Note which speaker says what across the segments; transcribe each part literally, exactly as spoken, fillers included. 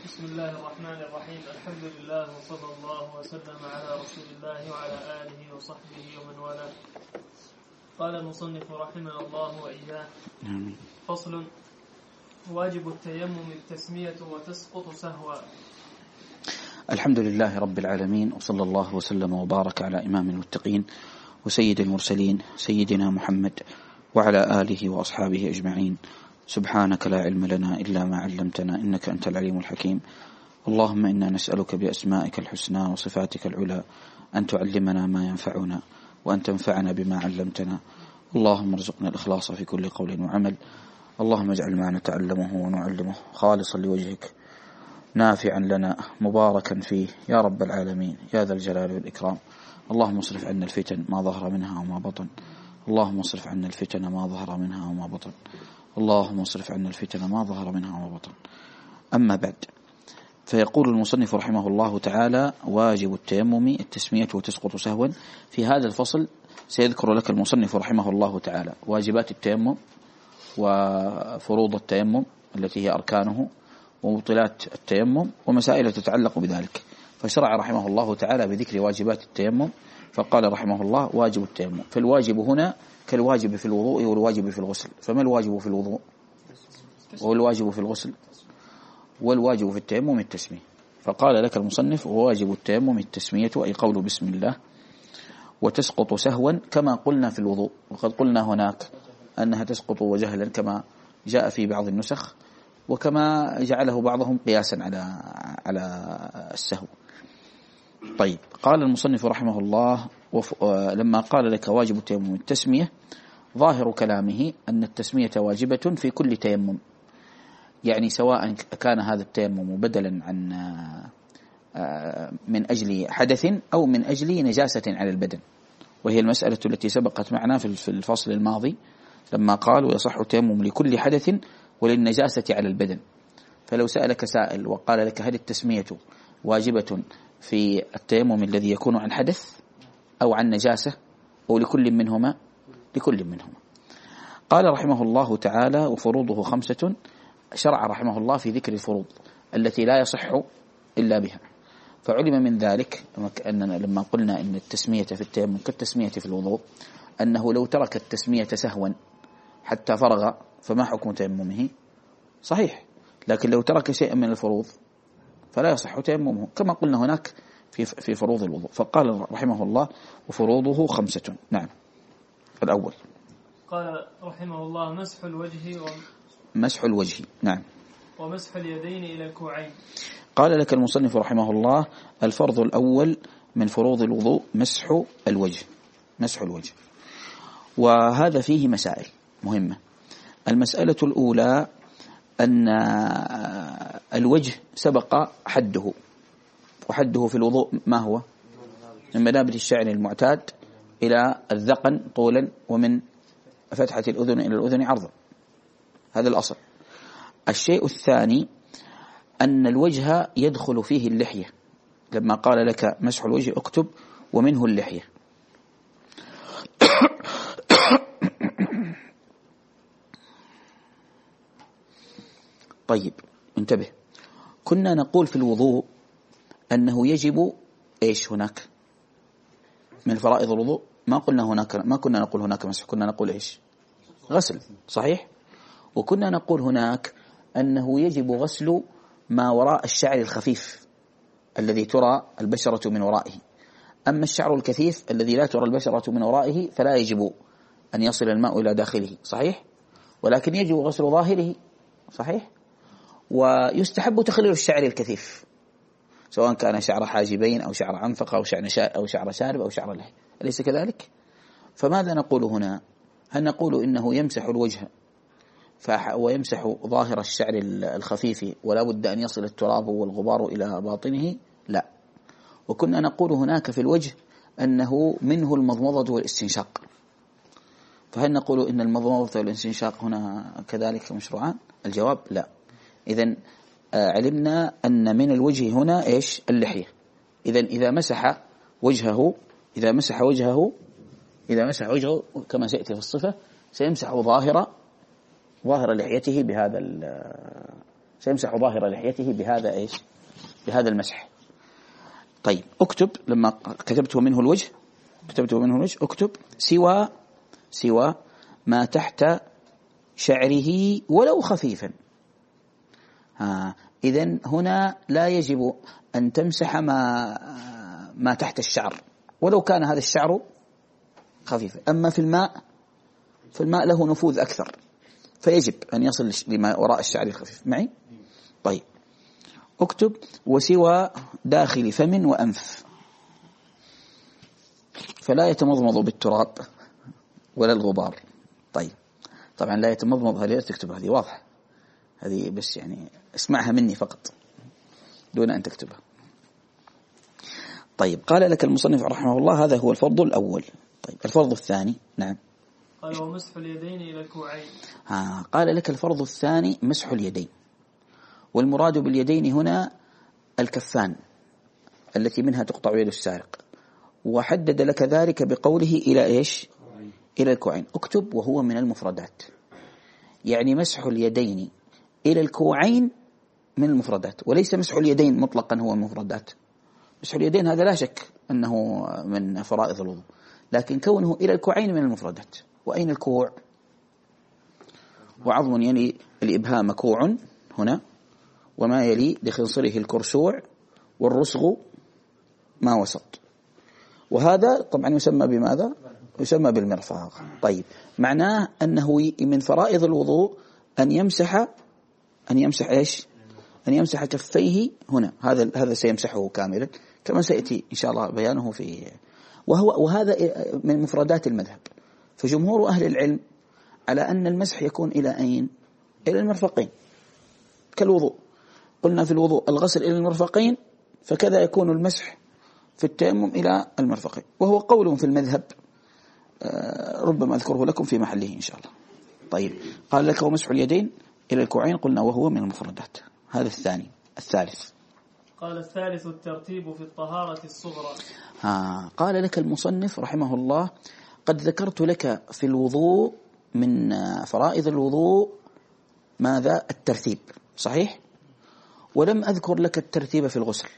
Speaker 1: بسم الله الرحمن الرحيم. الحمد لله وصلى الله وسلم على رسول الله وعلى آله وصحبه ومن والاه. قال المصنف رحمه الله وإياه: فصل: واجب التيمم التسمية وتسقط سهوا.
Speaker 2: الحمد لله رب العالمين، وصلى الله وسلم وبارك على إمام المتقين وسيد المرسلين سيدنا محمد وعلى آله وأصحابه أجمعين. سبحانك لا علم لنا إلا ما علمتنا إنك أنت العليم الحكيم. اللهم إنا نسألك بأسمائك الحسنى وصفاتك العلى أن تعلمنا ما ينفعنا وأن تنفعنا بما علمتنا. اللهم ارزقنا الإخلاص في كل قول وعمل. اللهم اجعل ما نتعلمه ونعلمه خالصا لوجهك نافعا لنا مباركا فيه يا رب العالمين يا ذا الجلال والإكرام. اللهم اصرف عنا الفتن ما ظهر منها وما بطن. اللهم اصرف عنا الفتن ما ظهر منها وما بطن. اللهم اصرف عنا الفتن ما ظهر منها وما بطن. أما بعد، فيقول المصنف رحمه الله تعالى: واجب التيمم التسمية وتسقط سهوا. في هذا الفصل سيذكر لك المصنف رحمه الله تعالى واجبات التيمم وفروض التيمم التي هي أركانه ومبطلات التيمم ومسائل تتعلق بذلك. فشرع رحمه الله تعالى بذكر واجبات التيمم، فقال رحمه الله: واجب التيمم. فالواجب هنا كالواجب في الوضوء والواجب في الغسل. فما الواجب في الوضوء والواجب في الغسل والواجب في التيمم التسمية؟ فقال لك المصنف: وواجب التيمم التسمية، أي قول بسم الله، وتسقط سهوا كما قلنا في الوضوء. وقد قلنا هناك أنها تسقط وجهلا كما جاء في بعض النسخ، وكما جعله بعضهم قياسا على على السهو. طيب، قال المصنف رحمه الله: لما قال لك واجب التيمم التسمية، ظاهر كلامه أن التسمية واجبة في كل تيمم، يعني سواء كان هذا التيمم بدلا عن من أجل حدث أو من أجل نجاسة على البدن، وهي المسألة التي سبقت معنا في الفصل الماضي لما قال: ويصح التيمم لكل حدث وللنجاسة على البدن. فلو سألك سائل وقال لك: هل التسمية واجبة في التيمم الذي يكون عن حدث أو عن نجاسة أو لكل منهما؟ لكل منهما. قال رحمه الله تعالى: وفروضه خمسة. شرع رحمه الله في ذكر الفروض التي لا يصح إلا بها. فعلم من ذلك أننا لما قلنا إن التسمية في التيمم كالتسمية في الوضوء، أنه لو ترك التسمية سهوا حتى فرغ فما حكم تيممه؟ صحيح. لكن لو ترك شيئا من الفروض فلا يصح تيممه، كما قلنا هناك في في فروض الوضوء. فقال رحمه الله: وفروضه خمسة. نعم. الأول
Speaker 1: قال رحمه الله: مسح الوجه و...
Speaker 2: مسح الوجه. نعم.
Speaker 1: ومسح اليدين إلى الكوعين.
Speaker 2: قال لك المصنف رحمه الله: الفرض الأول من فروض الوضوء مسح الوجه. مسح الوجه، وهذا فيه مسائل مهمة. المسألة الأولى أن الوجه سبق حده، وحده في الوضوء ما هو؟ من منابت الشعر المعتاد إلى الذقن طولا، ومن فتحة الأذن إلى الأذن عرضا. هذا الأصل. الشيء الثاني أن الوجه يدخل فيه اللحية. لما قال لك مسح الوجه اكتب: ومنه اللحية. طيب، انتبه. كنا نقول في الوضوء أنه يجب إيش هناك من فرائض الوضوء؟ ما قلنا هناك، ما كنا نقول هناك مسح، كنا نقول إيش؟ غسل. صحيح. وكنا نقول هناك أنه يجب غسل ما وراء الشعر الخفيف الذي ترى البشرة من ورائه. أما الشعر الكثيف الذي لا ترى البشرة من ورائه فلا يجب أن يصل الماء إلى داخله. صحيح. ولكن يجب غسل ظاهره. صحيح. ويستحب تخليل الشعر الكثيف، سواء كان شعر حاجبين أو شعر عنفقة أو شعر أو شعر شارب أو شعر لحية. أليس كذلك؟ فماذا نقول هنا؟ هل نقول إنه يمسح الوجه ويمسح ظاهر الشعر الخفيف ولا بد أن يصل التراب والغبار إلى باطنه؟ لا. وكنا نقول هناك في الوجه أنه منه المضمضة والاستنشاق. فهل نقول إن المضمضة والاستنشاق هنا كذلك مشروعان؟ الجواب لا. إذن علمنا أن من الوجه هنا إيش؟ اللحية. إذن إذا مسح وجهه إذا مسح وجهه إذا مسح وجهه كما سيأتي في الصفة سيمسح ظاهر ظاهر لحيته بهذا سيمسح ظاهر لحيته بهذا إيش بهذا المسح. طيب اكتب لما كتبت منه الوجه كتبت منه الوجه اكتب سوى سوى ما تحت شعره ولو خفيفا. ها إذن هنا لا يجب أن تمسح ما ما تحت الشعر ولو كان هذا الشعر خفيفا. أما في الماء في الماء له نفوذ أكثر فيجب أن يصل لما وراء الشعر الخفيف. معي؟ طيب اكتب وسوى داخل فم وأنف، فلا يتمضمض بالتراب ولا الغبار. طيب طبعا لا يتمضمض، هل تكتب هذه واضحة، هذه بس يعني اسمعها مني فقط دون أن تكتبها. طيب قال لك المصنف رحمه الله هذا هو الفرض الأول. طيب الفرض الثاني. نعم.
Speaker 1: قال ومسح اليدين إلى الكوعين.
Speaker 2: ها قال لك الفرض الثاني مسح اليدين، والمراد باليدين هنا الكفان التي منها تقطع يد السارق، وحدد لك ذلك بقوله إلى إيش إلى الكوعين. اكتب وهو من المفردات، يعني مسح اليدين إلى الكوعين من المفردات، وليس مسح اليدين مطلقا هو المفردات. مسح اليدين هذا لا شك أنه من فرائض الوضوء، لكن كونه إلى الكوعين من المفردات. وأين الكوع؟ وعظم يلي الإبهام كوع هنا، وما يلي لخنصره الكرشوع، والرسغ ما وسط، وهذا طبعا يسمى بماذا؟ يسمى بالمرفق. طيب معناه أنه من فرائض الوضوء أن يمسح أن يمسح إيش؟ أن يمسح كفيه هنا، هذا هذا سيمسحه كاملا كما سيأتي إن شاء الله بيانه في وهو وهذا من مفردات المذهب. فجمهور أهل العلم على أن المسح يكون إلى أين؟ إلى المرفقين كالوضوء. قلنا في الوضوء الغسل إلى المرفقين، فكذا يكون المسح في التيمم إلى المرفقين، وهو قول في المذهب ربما أذكره لكم في محله إن شاء الله. طيب قال لك ومسح اليدين إلى الكوعين، قلنا وهو من المفردات. هذا الثاني. الثالث
Speaker 1: قال الثالث الترتيب في الطهارة الصغرى.
Speaker 2: ها قال لك المصنف رحمه الله قد ذكرت لك في الوضوء من فرائض الوضوء ماذا؟ الترتيب، صحيح؟ ولم أذكر لك الترتيب في الغسل.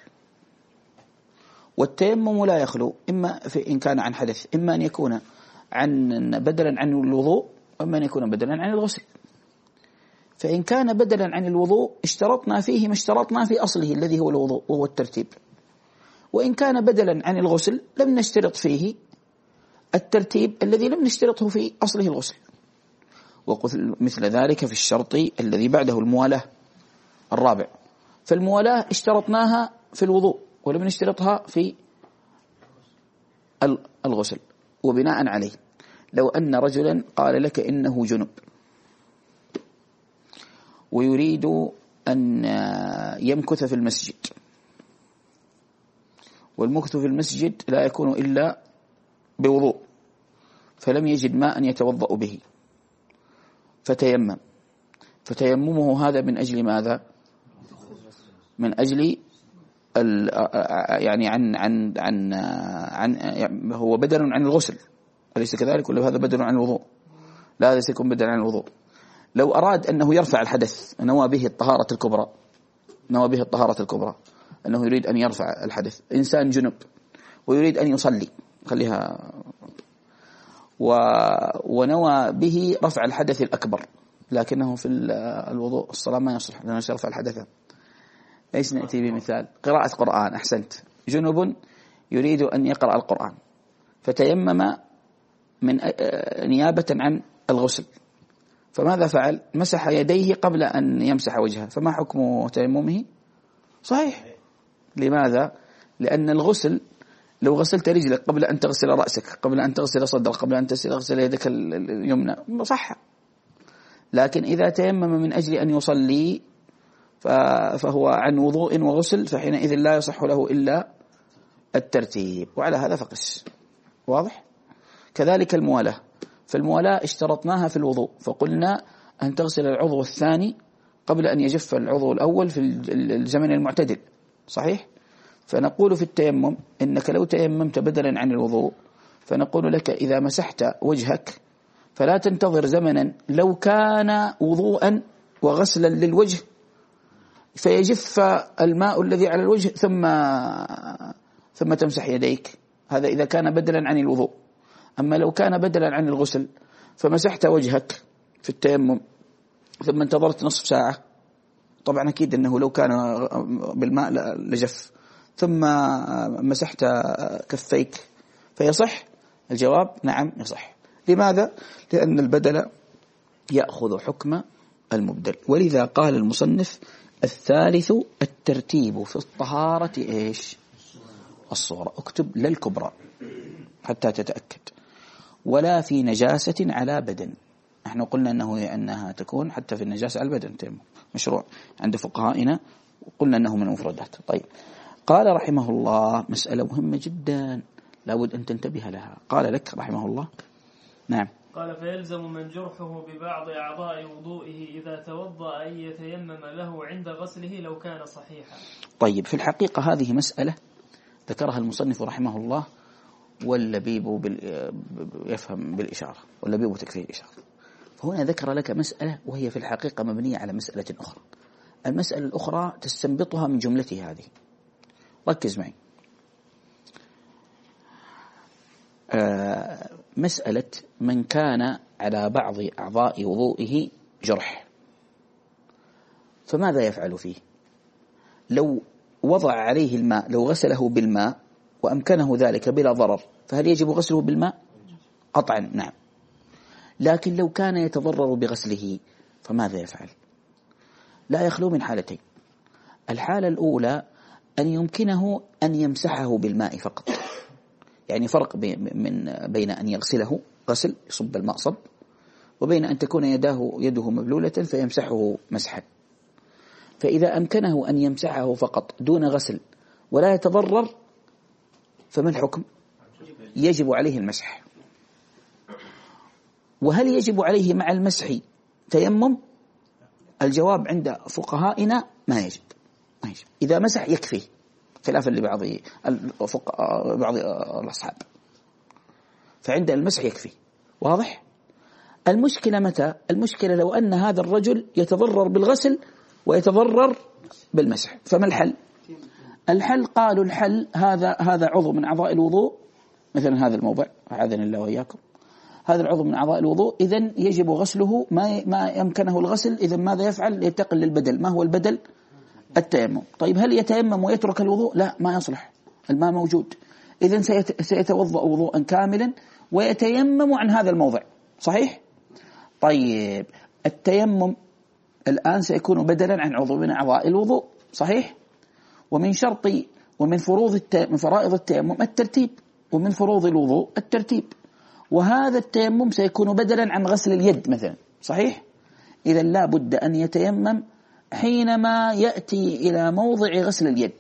Speaker 2: والتيمم لا يخلو إما في إن كان عن حدث، إما أن يكون عن بدلا عن الوضوء، وإما أن يكون بدلا عن الغسل. فإن كان بدلا عن الوضوء اشترطنا فيه ما اشترطنا في أصله الذي هو الوضوء وهو الترتيب، وإن كان بدلا عن الغسل لم نشترط فيه الترتيب الذي لم نشترطه في أصله الغسل. وقل مثل ذلك في الشرط الذي بعده الموالاة الرابع، فالموالاة اشترطناها في الوضوء ولم نشترطها في الغسل. وبناء عليه لو أن رجلا قال لك إنه جنب ويريد أن يمكث في المسجد، والمكث في المسجد لا يكون إلا بوضوء، فلم يجد ماء يتوضأ به فتيمم، فتيممه هذا من أجل ماذا؟ من أجل يعني عن عن عن عن يعني هو بدل عن الغسل، أليس كذلك؟ ولا هذا بدل عن الوضوء؟ لا، هذا سيكون بدل عن الوضوء. لو أراد أنه يرفع الحدث، نوى به الطهارة الكبرى، نوى به الطهارة الكبرى أنه يريد أن يرفع الحدث، إنسان جنب ويريد أن يصلي، خليها و... ونوى به رفع الحدث الأكبر، لكنه في الوضوء الصلاة ما يصلح لأنه يرفع الحدث. ايش نأتي بمثال؟ قراءة قرآن. أحسنت. جنب يريد أن يقرأ القرآن فتيمم من نيابة عن الغسل، فماذا فعل؟ مسح يديه قبل أن يمسح وجهه، فما حكم تيممه؟ صحيح. لماذا؟ لأن الغسل لو غسلت رجلك قبل أن تغسل رأسك، قبل أن تغسل صدرك، قبل أن تغسل يدك اليمنى صح، لكن إذا تيمم من أجل أن يصلي فهو عن وضوء وغسل، فحينئذ لا يصح له إلا الترتيب، وعلى هذا فقس. واضح؟ كذلك الموالاة، فالموالاة اشترطناها في الوضوء، فقلنا أن تغسل العضو الثاني قبل أن يجف العضو الأول في الزمن المعتدل، صحيح؟ فنقول في التيمم إنك لو تيممت بدلا عن الوضوء، فنقول لك إذا مسحت وجهك فلا تنتظر زمنا، لو كان وضوءا وغسلا للوجه فيجف الماء الذي على الوجه ثم ثم تمسح يديك، هذا إذا كان بدلا عن الوضوء. أما لو كان بدلا عن الغسل فمسحت وجهك في التيمم ثم انتظرت نصف ساعة، طبعا أكيد أنه لو كان بالماء لجف، ثم مسحت كفيك فيصح؟ الجواب نعم يصح. لماذا؟ لأن البدل يأخذ حكم المبدل. ولذا قال المصنف الثالث الترتيب في الطهارة إيش؟ الصورة. اكتب للكبرى حتى تتأكد. ولا في نجاسة على بدن. نحن قلنا أنه أنها تكون حتى في النجاسة على البدن تيمم مشروع عند فقهائنا، وقلنا أنه من المفردات. طيب، قال رحمه الله مسألة مهمة جدا لابد أن تنتبه لها. قال لك رحمه الله نعم،
Speaker 1: قال فيلزم من جرحه ببعض أعضاء وضوئه إذا توضأ أن يتيمم له عند غسله لو كان صحيحا.
Speaker 2: طيب، في الحقيقة هذه مسألة ذكرها المصنف رحمه الله واللبيب بال... يفهم بالإشارة، واللبيب تكفيه الإشارة. فهنا ذكر لك مسألة وهي في الحقيقة مبنية على مسألة أخرى. المسألة الأخرى تستنبطها من جملته هذه. ركز معي. آه مسألة من كان على بعض أعضاء وضوئه جرح، فماذا يفعل فيه؟ لو وضع عليه الماء، لو غسله بالماء وأمكنه ذلك بلا ضرر، فهل يجب غسله بالماء؟ قطعا نعم. لكن لو كان يتضرر بغسله فماذا يفعل؟ لا يخلو من حالتين. الحالة الأولى أن يمكنه أن يمسحه بالماء فقط، يعني فرق من بين أن يغسله غسل يصب الماء صب، وبين أن تكون يداه يده مبلولة فيمسحه مسحا. فإذا أمكنه أن يمسحه فقط دون غسل ولا يتضرر فما الحكم؟ يجب عليه المسح. وهل يجب عليه مع المسح تيمم؟ الجواب عند فقهائنا ما يجب. ما يجب. إذا مسح يكفي، خلافا لبعض بعض الأصحاب، فعند المسح يكفي. واضح؟ المشكلة متى؟ المشكلة لو أن هذا الرجل يتضرر بالغسل ويتضرر بالمسح، فما الحل؟ الحل قالوا الحل هذا هذا عضو من أعضاء الوضوء، مثلا هذا الموضع أعاذنا الله وإياكم، هذا العضو من أعضاء الوضوء، إذن يجب غسله ما ما يمكنه الغسل. إذن ماذا يفعل؟ ينتقل للبدل. ما هو البدل؟ التيمم. طيب، هل يتيمم ويترك الوضوء؟ لا، ما يصلح، الماء موجود. إذن سيتوضأ وضوءا كاملا ويتيمم عن هذا الموضع. صحيح؟ طيب، التيمم الآن سيكون بدلا عن عضو من أعضاء الوضوء. صحيح؟ ومن شرط ومن فروض الت... من فرائض التيمم الترتيب، ومن فروض الوضوء الترتيب. وهذا التيمم سيكون بدلا عن غسل اليد مثلا. صحيح؟ إذا لا بد أن يتيمم حينما يأتي إلى موضع غسل اليد.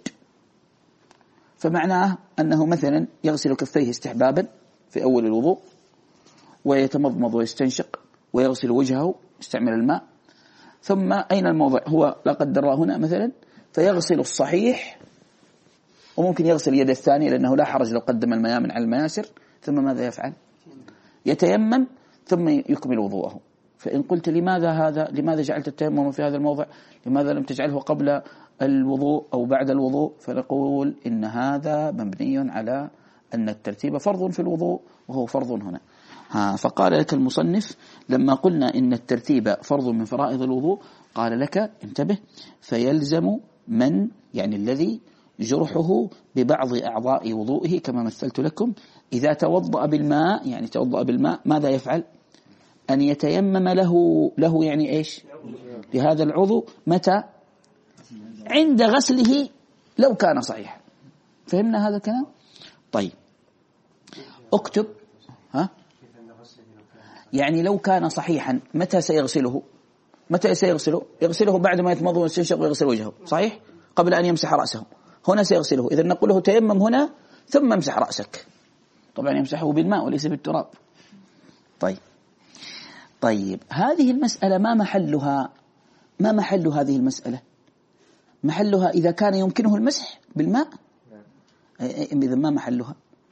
Speaker 2: فمعناه أنه مثلا يغسل كفيه استحبابا في أول الوضوء، ويتمضمض ويستنشق ويغسل وجهه يستعمل الماء، ثم أين الموضع؟ هو لا قدر الله هنا مثلا، فيغسل الصحيح، وممكن يغسل اليد الثانية لأنه لا حرج لو قدم الميامن على المياسر، ثم ماذا يفعل؟ يتيمم ثم يكمل وضوءه. فإن قلت لماذا هذا؟ لماذا جعلت التيمم في هذا الموضع؟ لماذا لم تجعله قبل الوضوء أو بعد الوضوء؟ فنقول إن هذا مبني على أن الترتيب فرض في الوضوء وهو فرض هنا. ها فقال لك المصنف لما قلنا إن الترتيب فرض من فرائض الوضوء، قال لك انتبه، فيلزم من يعني الذي جرحه ببعض أعضاء وضوئه كما مثلت لكم، إذا توضأ بالماء، يعني توضأ بالماء، ماذا يفعل؟ أن يتيمم له له يعني إيش؟ لهذا العضو. متى؟ عند غسله لو كان صحيحا. فهمنا هذا الكلام؟ طيب، اكتب. ها؟ يعني لو كان صحيحا متى سيغسله؟ متى سيغسله؟ يغسله بعد ما يتمضمض ويستنشق ويغسل وجهه. صحيح؟ قبل أن يمسح رأسه. هنا سيغسله. إذا نقول له تيمم هنا ثم امسح رأسك. طبعا يمسحه بالماء وليس بالتراب. طيب طيب هذه المسألة ما محلها؟ ما محل هذه المسألة؟ محلها إذا كان يمكنه المسح بالماء. إذا ما محلها؟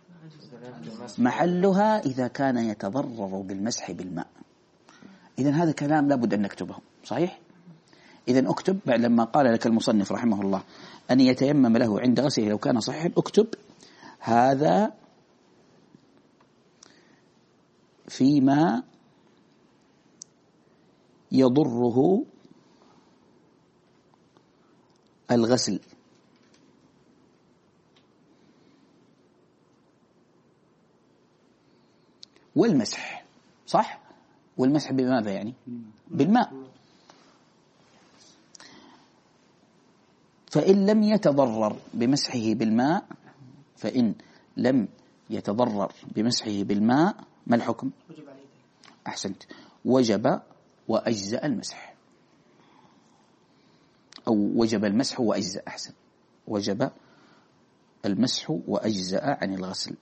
Speaker 2: محلها إذا كان يتضرر بالمسح بالماء. إذن هذا كلام لابد أن نكتبه. صحيح؟ إذن اكتب بعد لما قال لك المصنف رحمه الله أن يتيمم له عند غسله لو كان صحيحا، اكتب هذا فيما يضره الغسل والمسح. صح؟ والمسح بماذا يعني؟ بالماء. فإن لم يتضرر بمسحه بالماء فإن لم يتضرر بمسحه بالماء ما الحكم؟ أحسنت، وجب وأجزأ المسح، أو وجب المسح وأجزأ. أحسن، وجب المسح وأجزأ عن الغسل.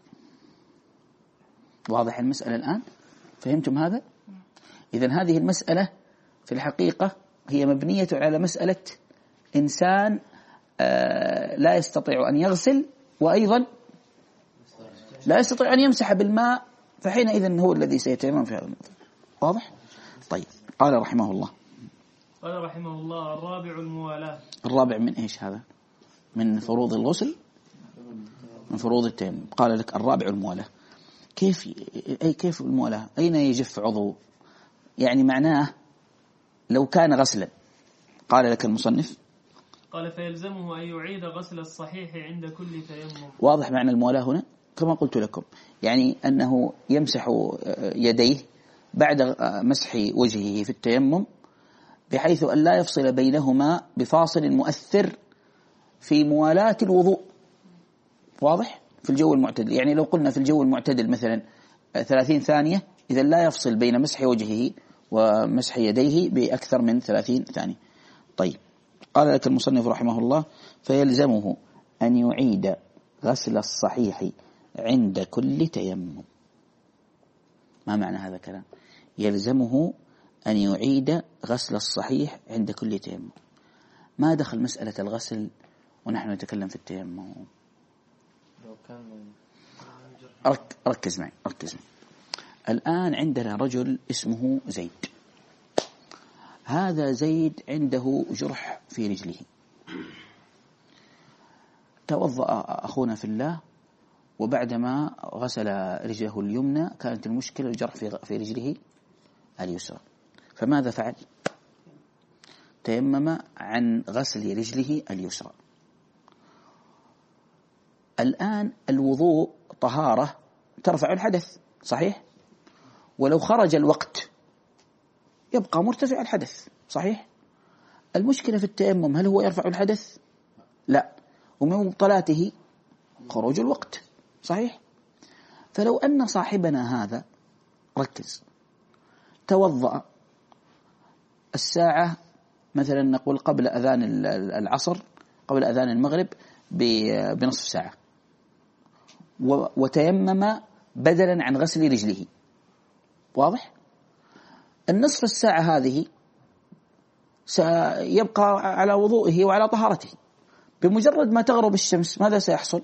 Speaker 2: واضح المسألة الآن؟ فهمتم هذا؟ إذن هذه المسألة في الحقيقة هي مبنية على مسألة إنسان آه لا يستطيع أن يغسل وأيضا لا يستطيع أن يمسح بالماء، فحينئذ هو الذي سيتيمم في هذا الموضوع. واضح؟ طيب، قال رحمه الله
Speaker 1: قال رحمه الله الرابع الموالاة. الرابع
Speaker 2: من إيش هذا؟ من فروض الغسل، من فروض التيمم. قال لك الرابع الموالاة. كيف أي كيف الموالاة؟ أين يجف عضو؟ يعني معناه لو كان غسلا. قال لك المصنف
Speaker 1: قال فيلزمه أن يعيد غسل الصحيح عند كل تيمم.
Speaker 2: واضح معنى الموالاة هنا كما قلت لكم، يعني أنه يمسح يديه بعد مسح وجهه في التيمم بحيث أن لا يفصل بينهما بفاصل مؤثر في موالاة الوضوء. واضح؟ في الجو المعتدل، يعني لو قلنا في الجو المعتدل مثلا ثلاثين ثانية، إذا لا يفصل بين مسح وجهه ومسح يديه بأكثر من ثلاثين ثانية. طيب، قال لك المصنف رحمه الله فيلزمه أن يعيد غسل الصحيح عند كل تيمم. ما معنى هذا الكلام؟ يلزمه أن يعيد غسل الصحيح عند كل تيمم. ما دخل مسألة الغسل ونحن نتكلم في التيمم؟ رك ركز معي ركز معي. الآن عندنا رجل اسمه زيد. هذا زيد عنده جرح في رجله. توضأ أخونا في الله، وبعدما غسل رجله اليمنى كانت المشكلة الجرح في رجله اليسرى، فماذا فعل؟ تيمم عن غسل رجله اليسرى. الآن الوضوء طهارة ترفع الحدث، صحيح؟ ولو خرج الوقت يبقى مرتفع الحدث، صحيح؟ المشكلة في التيمم هل هو يرفع الحدث؟ لا، ومن مبطلاته خروج الوقت، صحيح؟ فلو أن صاحبنا هذا ركز توضأ الساعة مثلا نقول قبل أذان العصر، قبل أذان المغرب بنصف ساعة، وتيمم بدلا عن غسل رجله. واضح؟ النصف الساعة هذه سيبقى على وضوئه وعلى طهارته. بمجرد ما تغرب الشمس ماذا سيحصل؟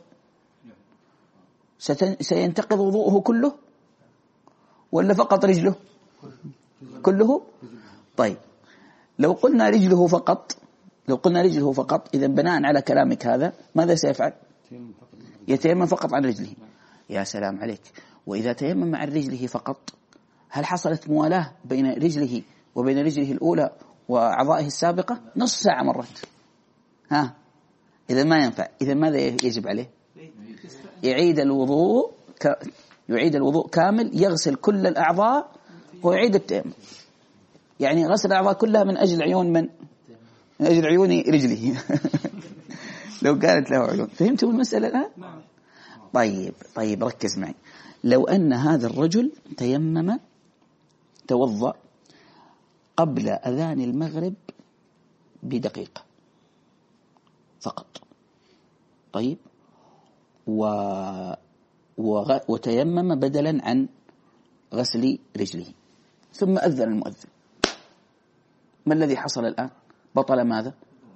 Speaker 2: سينتقض وضوءه كله ولا فقط رجله؟ كله. طيب، لو قلنا رجله فقط لو قلنا رجله فقط إذا بناء على كلامك هذا ماذا سيفعل؟ يتيمم فقط عن رجله. يا سلام عليك. وإذا تيمم عن رجله فقط هل حصلت موالاة بين رجله وبين رجله الأولى وأعضائه السابقة؟ نصف ساعة مرت. ها، إذا ما ينفع. إذا ماذا يجب عليه؟ يعيد الوضوء ك... يعيد الوضوء كامل، يغسل كل الأعضاء ويعيد التيمم. يعني غسل الأعضاء كلها من أجل عيون من؟ من أجل عيون رجله. لو كانت له عيون. فهمتوا المسألة الآن؟ طيب طيب ركز معي. لو أن هذا الرجل تيمم توضأ قبل أذان المغرب بدقيقة فقط، طيب، و... وغ... وتيمم بدلا عن غسل رجله، ثم أذن المؤذن، ما الذي حصل الآن؟ بطل ماذا؟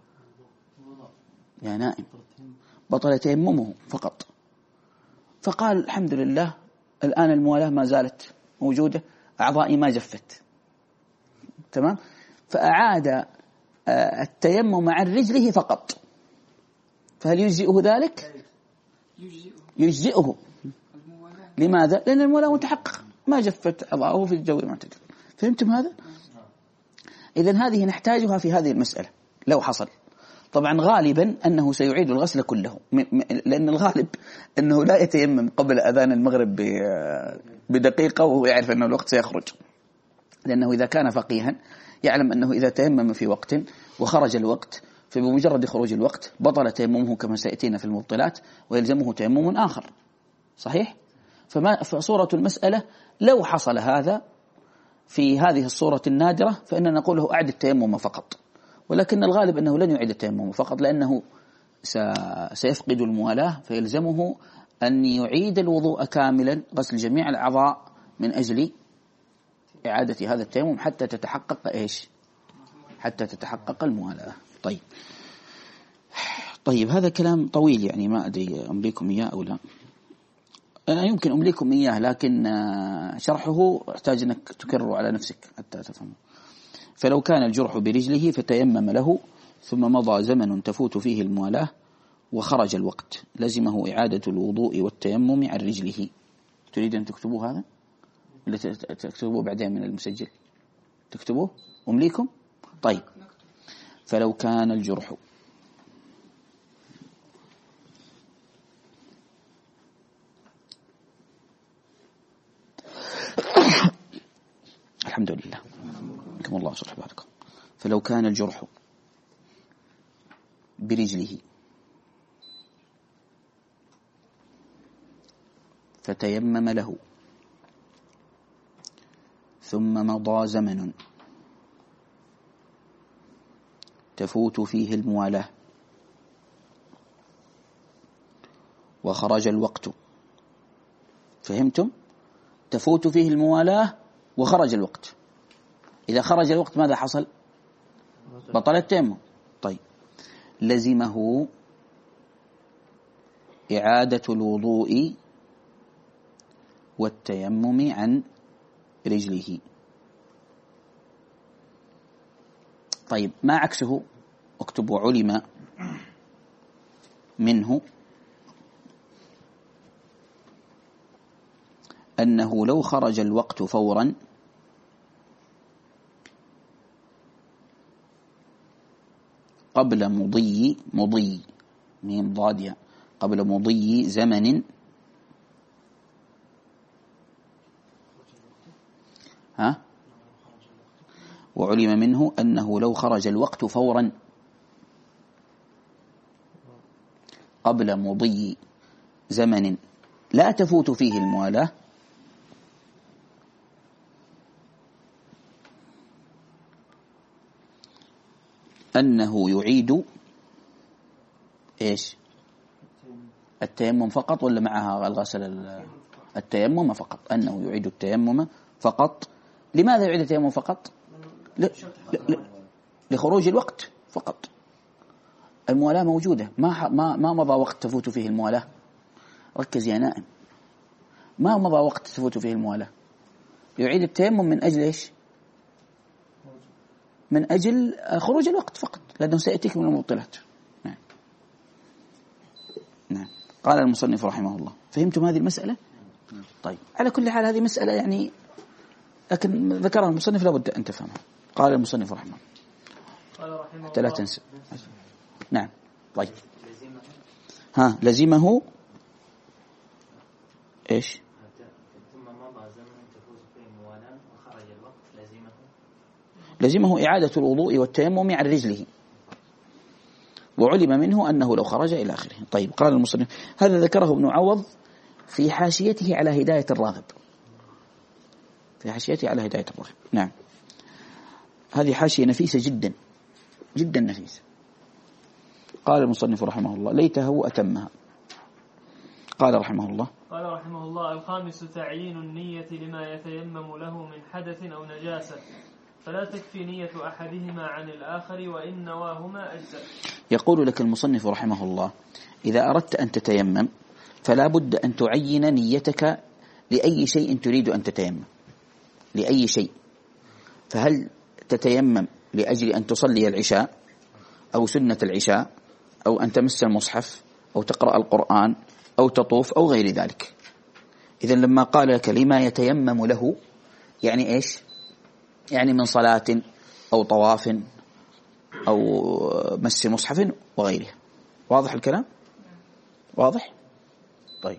Speaker 2: يا نائم، بطل تيممه فقط. فقال الحمد لله الآن الموالاة ما زالت موجودة، أعضائي ما جفت، تمام. فأعاد التيمم عن رجله فقط، فهل يجزئه ذلك؟ يجزئه. لماذا؟ لأن المولاة متحقق، ما جفت أضعه في الجو المعتدل. فهمتم هذا؟ إذن هذه نحتاجها في هذه المسألة لو حصل. طبعا غالبا أنه سيعيد الغسل كله، لأن الغالب أنه لا يتيمم قبل أذان المغرب بدقيقة وهو يعرف أن الوقت سيخرج، لأنه إذا كان فقيها يعلم أنه إذا تيمم في وقت وخرج الوقت فبمجرد خروج الوقت بطل تيممه كما سيأتينا في المبطلات، ويلزمه تيمم آخر. صحيح؟ فما فصورة المسألة لو حصل هذا في هذه الصورة النادرة فإننا نقول له أعد التيمم فقط، ولكن الغالب أنه لن يعيد التيمم فقط، لأنه سيفقد الموالاة، فيلزمه أن يعيد الوضوء كاملا، غسل جميع الأعضاء من أجل إعادة هذا التيمم حتى تتحقق إيش؟ حتى تتحقق الموالاة. طيب طيب هذا كلام طويل، يعني ما أدري أمليكم إياه أو لا. أنا يمكن أمليكم إياه، لكن شرحه يحتاج أنك تكرر على نفسك حتى تفهمه. فلو كان الجرح برجله فتيمم له ثم مضى زمن تفوت فيه الموالاة وخرج الوقت لزمه إعادة الوضوء والتيمم عن رجله. تريد أن تكتبوه هذا؟ ولا تكتبوه بعدين من المسجل؟ تكتبوه أمليكم؟ طيب فلو كان الجرح الحمد لله كما الله صلح باركم. فلو كان الجرح برجله فتيمم له ثم مضى زمن تفوت فيه الموالاة وخرج الوقت. فهمتم؟ تفوت فيه الموالاة وخرج الوقت. إذا خرج الوقت ماذا حصل؟ بطل التيمم. طيب لزمه إعادة الوضوء والتيمم عن رجله. طيب ما عكسه؟ اكتب علم منه أنه لو خرج الوقت فورا قبل مضي مضي ميم ضادية قبل مضي زمن ها وعلم منه أنه لو خرج الوقت فورا قبل مضي زمن لا تفوت فيه الموالاة أنه يعيد إيش؟ التيمم فقط ولا معها الغسل؟ التيمم فقط، أنه يعيد التيمم فقط. لماذا يعيد التيمم فقط؟ ل... ل... لخروج الوقت فقط. الموالاة موجودة، ما ما ما مضى وقت تفوت فيه الموالاة. ركز يا نائم، ما مضى وقت تفوت فيه الموالاة. يعيد التيمم من أجل إيش؟ من أجل خروج الوقت فقط، لأنه سيأتيك من المبطلات. نعم. نعم. قال المصنف رحمه الله. فهمتم هذه المسألة؟ طيب على كل حال هذه مسألة يعني، لكن ذكرها المصنف لابد أن تفهمها. قال المصنف رحمه الله حتى لا تنسى. نعم. طيب ها لزمه إيش؟ لزمه إعادة الوضوء والتيمم عن رجله وعلم منه أنه لو خرج إلى آخره. طيب قال المصنف هذا ذكره ابن عوض في حاشيته على هداية الراغب، في حاشيته على هداية الراغب. نعم هذه حاشية نفيسة جدا جدا نفيسة. قال المصنف رحمه الله ليته أتمها. قال رحمه الله
Speaker 1: قال رحمه الله الخامس تعيين النية لما يتيمم له من حدث أو نجاسة، فلا تكفي نية أحدهما عن الآخر وإن نواهما أجزاء.
Speaker 2: يقول لك المصنف رحمه الله إذا أردت أن تتيمم فلا بد أن تعين نيتك لأي شيء تريد أن تتيمم، لأي شيء. فهل تتيمم لأجل أن تصلي العشاء أو سنة العشاء أو أن تمس المصحف أو تقرأ القرآن أو تطوف أو غير ذلك. إذن لما قال لك لما يتيمم له يعني إيش؟ يعني من صلاة أو طواف أو مس مصحف وغيره. واضح الكلام؟ واضح؟ طيب.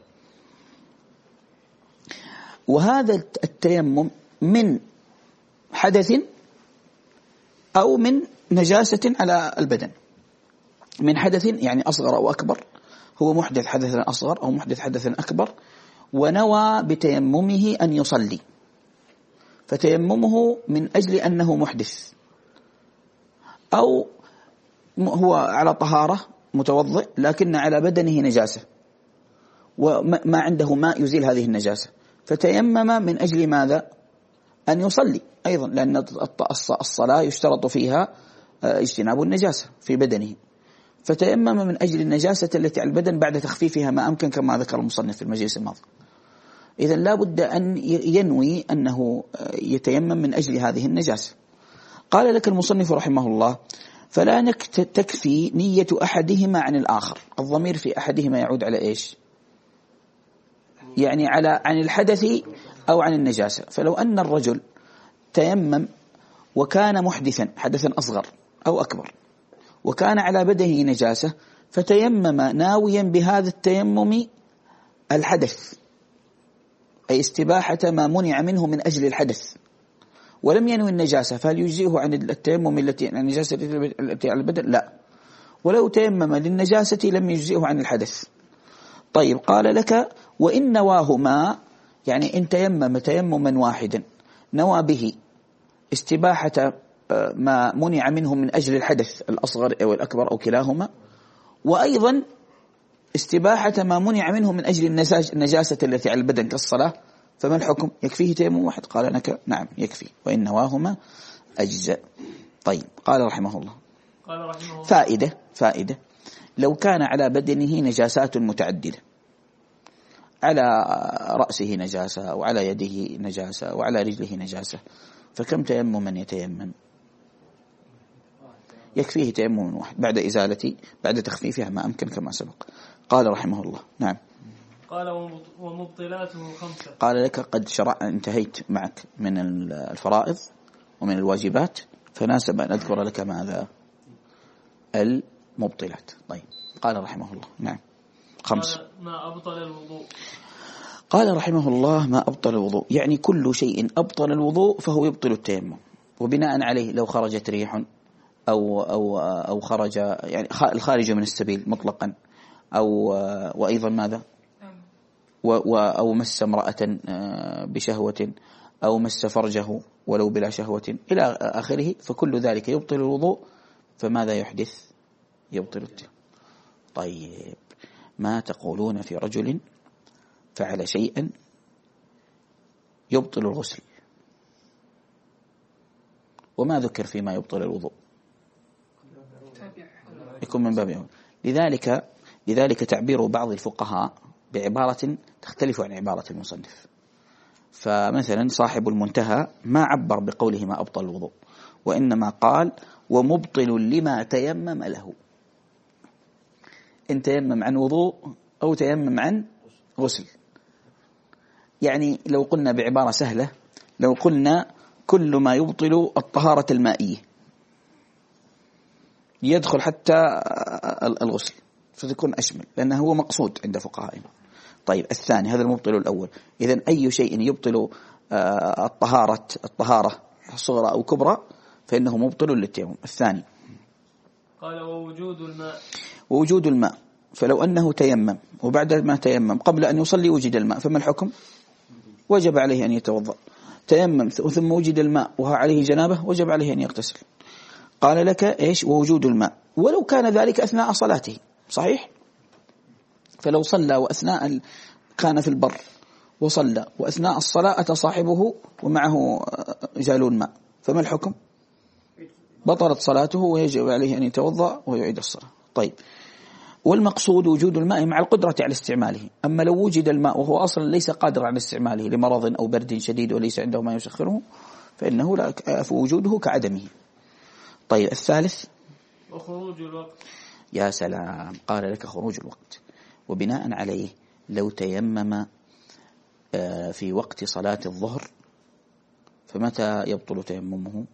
Speaker 2: وهذا التيمم من حدث أو من نجاسة على البدن. من حدث يعني أصغر أو أكبر، هو محدث حدثا أصغر أو محدث حدثا أكبر، ونوى بتيممه أن يصلي، فتيممه من أجل أنه محدث، أو هو على طهارة متوضئ لكن على بدنه نجاسة وما عنده ماء يزيل هذه النجاسة، فتيمم من أجل ماذا؟ أن يصلي أيضا، لأن الصلاة يشترط فيها اجتناب النجاسة في بدنه، فتيمم من أجل النجاسة التي على البدن بعد تخفيفها ما أمكن كما ذكر المصنف في المجلس الماضي. إذن لا بد أن ينوي أنه يتيمم من أجل هذه النجاسة. قال لك المصنف رحمه الله: فلا تكفي نية أحدهما عن الآخر. الضمير في أحدهما يعود على إيش؟ يعني على عن الحدث أو عن النجاسة. فلو أن الرجل تيمم وكان محدثا حدثا أصغر أو أكبر وكان على بدنه نجاسة، فتيمم ناويا بهذا التيمم الحدث، أي استباحة ما منع منه من أجل الحدث، ولم ينوي النجاسة، فهل يجزئه عن التيمم التي عن النجاسة التي على البدن؟ لا. ولو تيمم للنجاسة لم يجزئه عن الحدث. طيب، قال لك: وإن نواهما، يعني إن تيمم تيمما واحدا نوى به استباحة ما منع منه من أجل الحدث الأصغر أو الأكبر أو كلاهما، وأيضا استباحة ما منع منه من أجل النجاسة التي على البدن كالصلاة، فما الحكم؟ يكفيه تيمم واحد؟ قال لك: نعم يكفي، وإن نواهما أجزاء. طيب، قال رحمه الله:
Speaker 1: قال رحمه الله
Speaker 2: فائدة فائدة لو كان على بدنه نجاسات متعددة، على رأسه نجاسة أو على يده نجاسة أو على رجله نجاسة، فكم تيمما يتيمم؟ يكفيه تيمم واحد بعد إزالة بعد تخفيفها ما أمكن كما سبق. قال رحمه الله: نعم.
Speaker 1: قال: ومبطلاته خمسة.
Speaker 2: قال لك: قد شرع انتهيت معك من الفرائض ومن الواجبات، فناسب أن أذكر لك ماذا؟ المبطلات. طيب، قال رحمه الله: نعم. خمس.
Speaker 1: قال: ما أبطل الوضوء.
Speaker 2: قال رحمه الله: ما أبطل الوضوء، يعني كل شيء أبطل الوضوء فهو يبطل التيمم، وبناء عليه لو خرجت ريح أو أو أو خرج يعني الخارج من السبيل مطلقا، أو وأيضا ماذا؟ أو مس امرأة بشهوة أو مس فرجه ولو بلا شهوة إلى آخره، فكل ذلك يبطل الوضوء. فماذا يحدث؟ يبطل التيمم. طيب، ما تقولون في رجل فعل شيئا يبطل الغسل وما ذكر فيما يبطل الوضوء؟ يكون من باب أول. لذلك لذلك تعبير بعض الفقهاء بعبارة تختلف عن عبارة المصنف. فمثلا صاحب المنتهى ما عبر بقوله ما أبطل الوضوء، وإنما قال: ومبطل لما تيمم له. إن تيمم عن وضوء أو تيمم عن غسل. يعني لو قلنا بعبارة سهلة، لو قلنا كل ما يبطل الطهارة المائية يدخل حتى الغسل، فتكون أشمل، لأنه هو مقصود عند فقهائنا. طيب، الثاني هذا المبطل الأول. إذن أي شيء يبطل الطهارة الطهارة صغرى أو كبرى فإنه مبطل للتيمم. الثاني
Speaker 1: قال: ووجود الماء.
Speaker 2: ووجود الماء، فلو أنه تيمم وبعد ما تيمم قبل أن يصلي وجد الماء، فما الحكم؟ وجب عليه أن يتوضأ. تيمم ثم وجد الماء وهو عليه جنابه، وجب عليه أن يغتسل. قال لك: إيش؟ ووجود الماء، ولو كان ذلك أثناء صلاته، صحيح؟ فلو صلى وأثناء كان في البر وصلى وأثناء الصلاة أتى صاحبه ومعه جالون ماء، فما الحكم؟ بطلت صلاته ويجب عليه أن يتوضأ ويعيد الصلاة. طيب، والمقصود وجود الماء مع القدرة على استعماله. أما لو وجد الماء وهو أصلا ليس قادر على استعماله لمرض أو برد شديد وليس عنده ما يسخره، فإنه لا، فوجوده كعدمه. طيب الثالث
Speaker 1: وخروج الوقت.
Speaker 2: يا سلام، قال لك خروج الوقت، وبناء عليه لو تيمم في وقت صلاة الظهر فمتى يبطل تيممه؟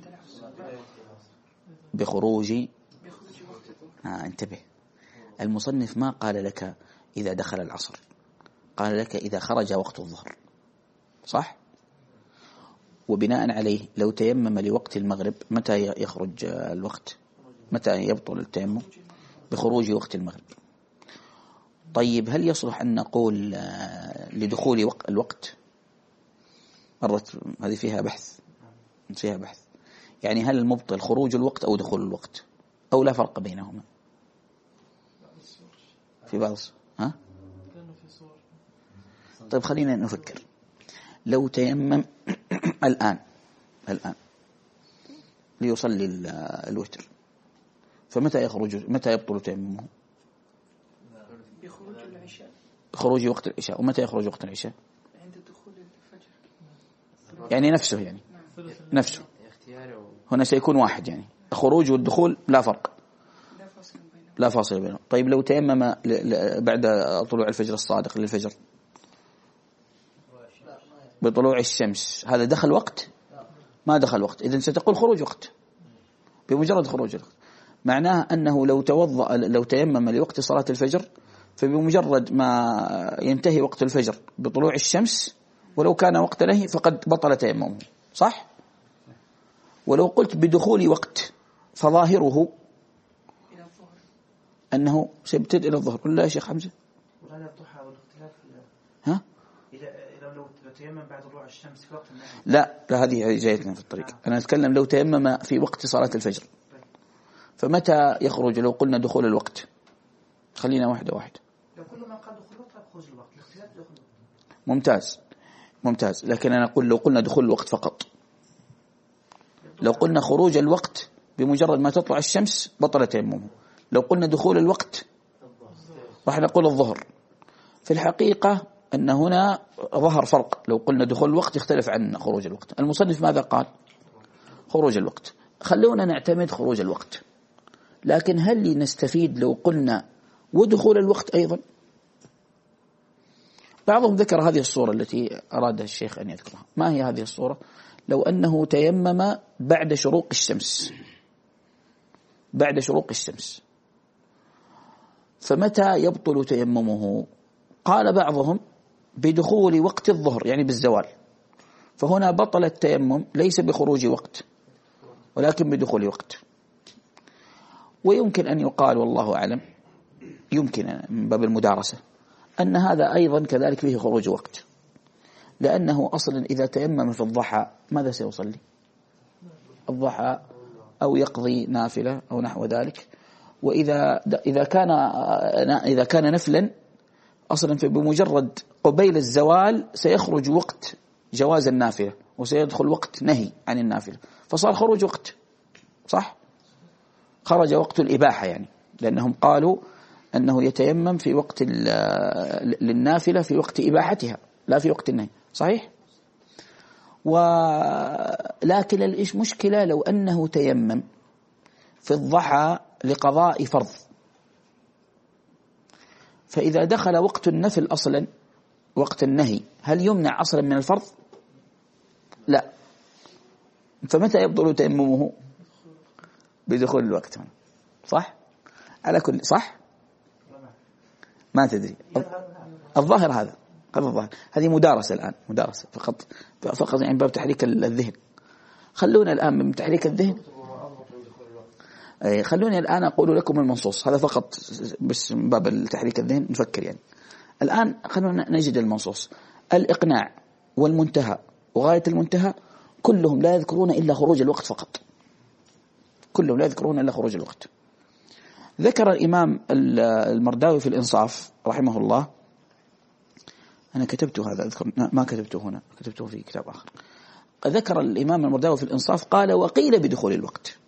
Speaker 2: بخروج آه انتبه، المصنف ما قال لك إذا دخل العصر، قال لك إذا خرج وقت الظهر، صح؟ وبناء عليه لو تيمم لوقت المغرب متى يخرج الوقت؟ متى يبطل التيمم؟ بخروج وقت المغرب. طيب هل يصلح أن نقول لدخول الوقت؟ مرت هذه فيها بحث، فيها بحث، يعني هل المبطل خروج الوقت أو دخول الوقت أو لا فرق بينهما؟ في بعض ها؟ طيب خلينا نفكر، لو تيمم الآن الآن ليصلي الوتر فمتى يخرج، متى يبطل تيممه؟
Speaker 3: بخروج العشاء،
Speaker 2: خروج وقت العشاء. ومتى يخرج وقت العشاء؟
Speaker 3: عند دخول الفجر،
Speaker 2: يعني نفسه، يعني نفسه هنا سيكون واحد، يعني الخروج والدخول لا فرق،
Speaker 3: لا فاصل بينهم،
Speaker 2: لا فاصل بينهم. طيب لو تيمم بعد طلوع الفجر الصادق للفجر بطلوع الشمس، هذا دخل وقت؟ ما دخل وقت، إذن ستقول خروج وقت بمجرد خروج الوقت. معناه أنه لو توضأ لو تيمم لوقت صلاة الفجر فبمجرد ما ينتهي وقت الفجر بطلوع الشمس ولو كان وقت نهي فقد بطل تيممه، صح؟ ولو قلت بدخول وقت فظاهره
Speaker 3: إلى الظهر،
Speaker 2: أنه سيبتدئ إلى الظهر، ولا يا شيخ حمزة؟
Speaker 4: وهذا الضحى والاختلاف
Speaker 2: ها؟
Speaker 4: إذا لو تيمم بعد طلوع الشمس في وقت النهي.
Speaker 2: لا لا، هذه جايتنا في الطريق. أنا أتكلم لو تيمم في وقت صلاة الفجر فمتى يخرج؟ لو قلنا دخول الوقت، خلينا واحدة واحدة.
Speaker 4: لو كل ما قال دخول الوقت خروج الوقت، الاختلاف دخول الوقت.
Speaker 2: ممتاز ممتاز، لكن أنا أقول لو قلنا دخول الوقت فقط. لو قلنا خروج الوقت بمجرد ما تطلع الشمس بطل تيممه. لو قلنا دخول الوقت راح نقول الظهر. في الحقيقة أن هنا ظهر فرق، لو قلنا دخول الوقت يختلف عن خروج الوقت. المصنف ماذا قال؟ خروج الوقت. خلونا نعتمد خروج الوقت، لكن هل نستفيد لو قلنا ودخول الوقت أيضا؟ بعضهم ذكر هذه الصورة التي أراد الشيخ أن يذكرها. ما هي هذه الصورة؟ لو أنه تيمم بعد شروق الشمس، بعد شروق الشمس فمتى يبطل تيممه؟ قال بعضهم بدخول وقت الظهر، يعني بالزوال، فهنا بطل التيمم ليس بخروج وقت ولكن بدخول وقت. ويمكن أن يقال والله أعلم، يمكن من باب المدارسة، أن هذا أيضا كذلك فيه خروج وقت، لأنه أصلا إذا تيمم في الضحى ماذا سيصلي؟ الضحى أو يقضي نافلة أو نحو ذلك. وإذا إذا كان إذا كان نفلا أصلا بمجرد قبيل الزوال سيخرج وقت جواز النافلة وسيدخل وقت نهي عن النافلة، فصار خروج وقت، صح؟ خرج وقت الإباحة، يعني لأنهم قالوا أنه يتيمم في وقت للنافلة في وقت إباحتها لا في وقت النهي، صحيح؟ ولكن الإيش مشكلة لو أنه تيمم في الضحى لقضاء فرض، فإذا دخل وقت النفل أصلا وقت النهي هل يمنع أصلا من الفرض؟ لا. فمتى يبطل تيممه؟ بدخول الوقت، صح؟ على كل صح؟ ما تدري الظاهر هذا هذا الظاهر. هذه مدارسة الآن، مدارسة فقط فقط يعني باب تحريك الذهن. خلونا الآن من تحريك الذهن، خلوني الآن أقول لكم المنصوص هذا فقط بس من باب تحريك الذهن نفكر. يعني الآن خلونا نجد المنصوص. الإقناع والمنتهى وغاية المنتهى كلهم لا يذكرون إلا خروج الوقت فقط، كلهم لا يذكرون إلا خروج الوقت. ذكر الإمام المرداوي في الإنصاف رحمه الله، أنا كتبته هذا أذكر ما كتبته هنا، كتبته في كتاب آخر. ذكر الإمام المرداوي في الإنصاف قال وقيل بدخول الوقت،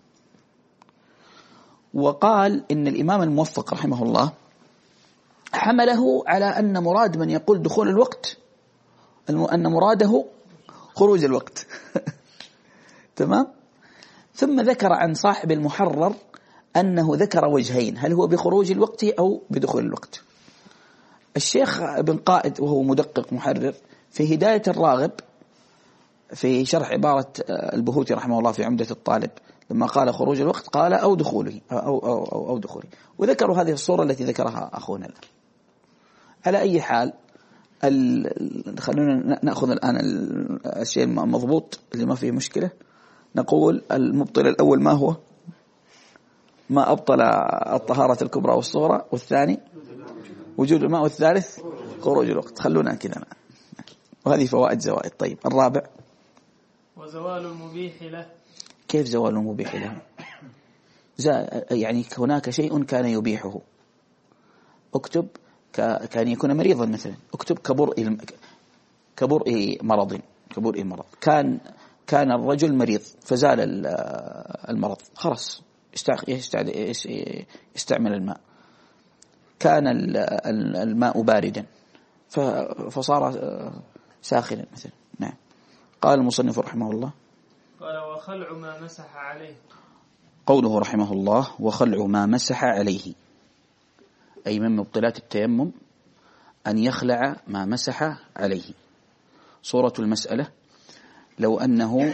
Speaker 2: وقال إن الإمام الموفق رحمه الله حمله على أن مراد من يقول دخول الوقت أن مراده خروج الوقت. تمام؟ ثم ذكر عن صاحب المحرر أنه ذكر وجهين، هل هو بخروج الوقت أو بدخول الوقت. الشيخ ابن قائد وهو مدقق محرر في هداية الراغب في شرح عبارة البهوتي رحمه الله في عمدة الطالب لما قال خروج الوقت قال أو دخوله أو, أو, أو, أو دخوله، وذكروا هذه الصورة التي ذكرها أخونا الآن. على أي حال خلونا نأخذ الآن الشيء المضبوط اللي ما فيه مشكلة. نقول المبطل الأول ما هو؟ ما أبطل الطهارة الكبرى والصغرى، والثاني وجود الماء، والثالث خروج الوقت. خلونا كذا، وهذه فوائد زوائد. طيب الرابع
Speaker 1: وزوال المبيح له.
Speaker 2: كيف زوال المبيح له؟ يعني هناك شيء كان يبيحه، اكتب كان يكون مريضا مثلا، اكتب كبرء كبرء مرض كبرء مرض كان كان الرجل مريض فزال المرض، خلاص يستعمل الماء. كان الماء باردا فصار ساخنا مثلا. نعم. قال المصنف رحمه الله
Speaker 1: قال وخلع ما مسح عليه.
Speaker 2: قوله رحمه الله وخلع ما مسح عليه، أي من مبطلات التيمم أن يخلع ما مسح عليه. صورة المسألة لو أنه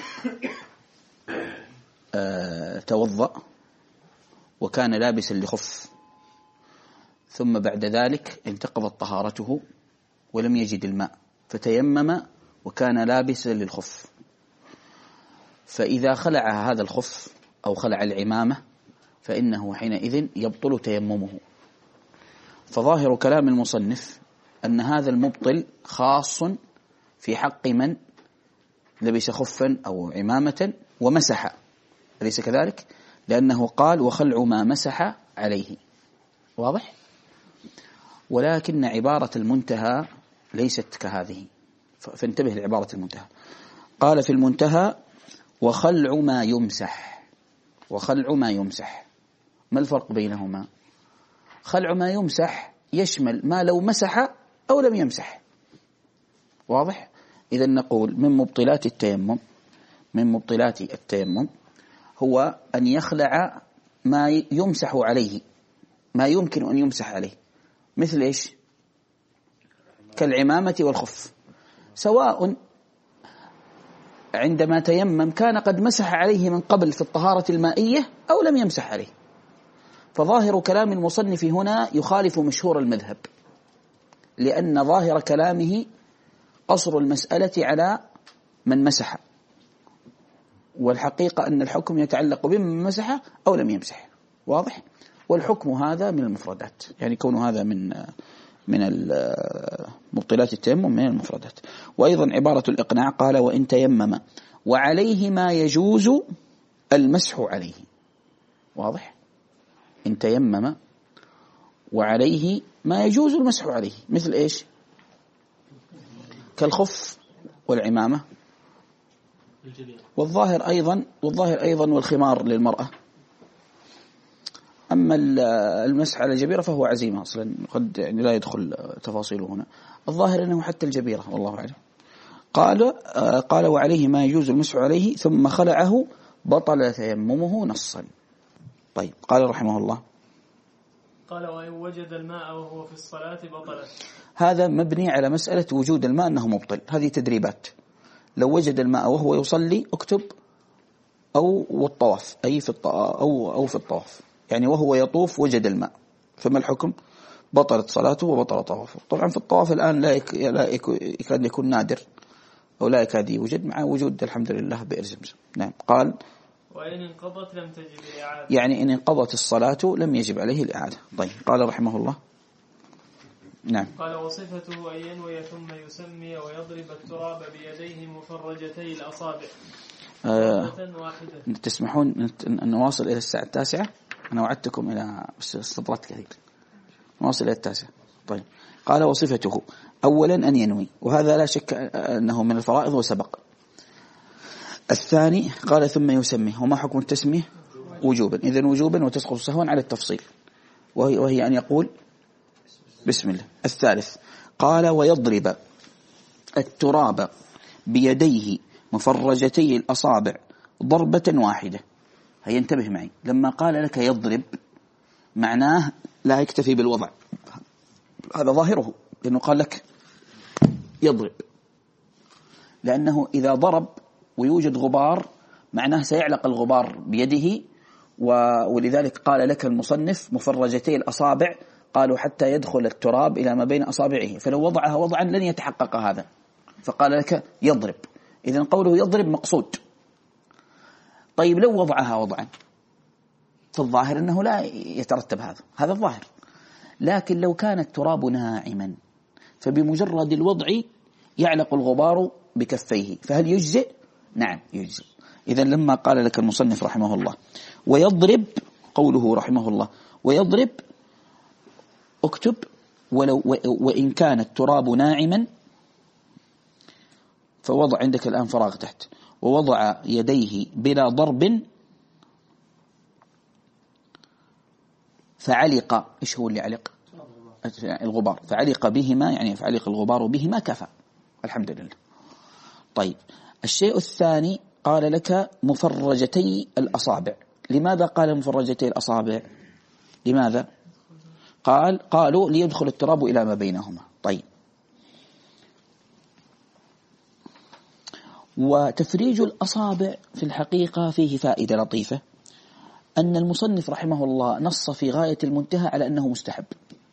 Speaker 2: آه توضأ وكان لابسا لخف، ثم بعد ذلك انتقضت طهارته ولم يجد الماء فتيمم وكان لابسا للخف، فإذا خلع هذا الخف أو خلع العمامة فإنه حينئذ يبطل تيممه. فظاهر كلام المصنف أن هذا المبطل خاص في حق من لبس خفا أو عمامة ومسح، أليس كذلك؟ لأنه قال وخلع ما مسح عليه. واضح؟ ولكن عبارة المنتهى ليست كهذه، فانتبه لعبارة المنتهى. قال في المنتهى وخلع ما يمسح وخلع ما يمسح. ما الفرق بينهما؟ خلع ما يمسح يشمل ما لو مسح أو لم يمسح. واضح؟ إذا نقول من مبطلات التيمم من مبطلات التيمم هو أن يخلع ما يمسح عليه، ما يمكن أن يمسح عليه، مثل إيش؟ كالعمامة والخف، سواء عندما تيمم كان قد مسح عليه من قبل في الطهارة المائية أو لم يمسح عليه. فظاهر كلام المصنف هنا يخالف مشهور المذهب، لأن ظاهر كلامه قصر المسألة على من مسح، والحقيقة أن الحكم يتعلق بمن مسح أو لم يمسح. واضح؟ والحكم هذا من المفردات، يعني كون هذا من من مبطلات التيمم من المفردات. وأيضا عبارة الإقناع قال وإن تيمم وعليه ما يجوز المسح عليه. واضح؟ إن تيمم وعليه ما يجوز المسح عليه، مثل إيش؟ كالخف والعمامة والظاهر أيضا والظاهر أيضا والخمار للمرأة. أما المسح على الجبيرة فهو عزيمة أصلا، قد يعني لا يدخل تفاصيله هنا. الظاهر أنه حتى الجبيرة والله أعلم. قال قال وعليه ما يجوز المسح عليه ثم خلعه بطل تيممه نصا. طيب قال رحمه الله
Speaker 1: قال وإن وجد الماء وهو في الصلاة بطلت. هذا
Speaker 2: مبني على مسألة وجود الماء أنه مبطل، هذه تدريبات. لو وجد الماء وهو يصلي اكتب أو والطواف، أي في أو أو في الطواف، يعني وهو يطوف وجد الماء، فما الحكم؟ بطلت صلاته وبطل طوافه. طبعا في الطواف الآن لا يك... لا يكاد يكون نادر أو لا يكاد يوجد، مع وجود الحمد لله بئر زمزم. نعم. قال
Speaker 1: وإن انقضت لم تجب الإعادة،
Speaker 2: يعني إن انقضت الصلاة لم يجب عليه الإعادة. طيب قال رحمه الله نعم.
Speaker 1: قال وصفته أن ينوي ثم يسمي ويضرب التراب بيديه مفرجتي الأصابع
Speaker 2: آه تسمحون أن نواصل إلى الساعة التاسعة؟ أنا وعدتكم إلى بس استطرت كثير، نواصل إلى التاسعة. طيب قال وصفته أولا أن ينوي، وهذا لا شك أنه من الفرائض وسبق. الثاني قال ثم يسمي، وما حكم التسمية؟ وجوبا، إذن وجوبا وتسقط سهوا على التفصيل، وهي, وهي أن يقول بسم الله. الثالث قال ويضرب التراب بيديه مفرجتي الأصابع ضربة واحدة. هيا انتبه معي، لما قال لك يضرب معناه لا يكتفي بالوضع، هذا ظاهره، لأنه قال لك يضرب، لأنه إذا ضرب ويوجد غبار معناه سيعلق الغبار بيده، ولذلك قال لك المصنف مفرجتي الأصابع، قالوا حتى يدخل التراب إلى ما بين أصابعه، فلو وضعها وضعا لن يتحقق هذا، فقال لك يضرب، إذن قوله يضرب مقصود. طيب لو وضعها وضعا فالظاهر أنه لا يترتب هذا، هذا الظاهر، لكن لو كان التراب ناعما فبمجرد الوضع يعلق الغبار بكفيه، فهل يجزئ؟ نعم يجزئ. إذن لما قال لك المصنف رحمه الله ويضرب، قوله رحمه الله ويضرب، اكتب ولو وإن كان التراب ناعما، فوضع عندك الآن فراغ تحت، ووضع يديه بلا ضرب فعلق، إيش هو اللي علق؟ الغبار، فعلق بهما يعني فعلق الغبار بهما كفى، الحمد لله. طيب الشيء الثاني قال لك مفرجتي الأصابع، لماذا قال مفرجتي الأصابع؟ لماذا؟ قال قالوا ليدخل التراب إلى ما بينهما. طيب وتفريج الأصابع في الحقيقة فيه فائدة لطيفة، أن المصنف رحمه الله نص في غاية المنتهى على أنه مستحب،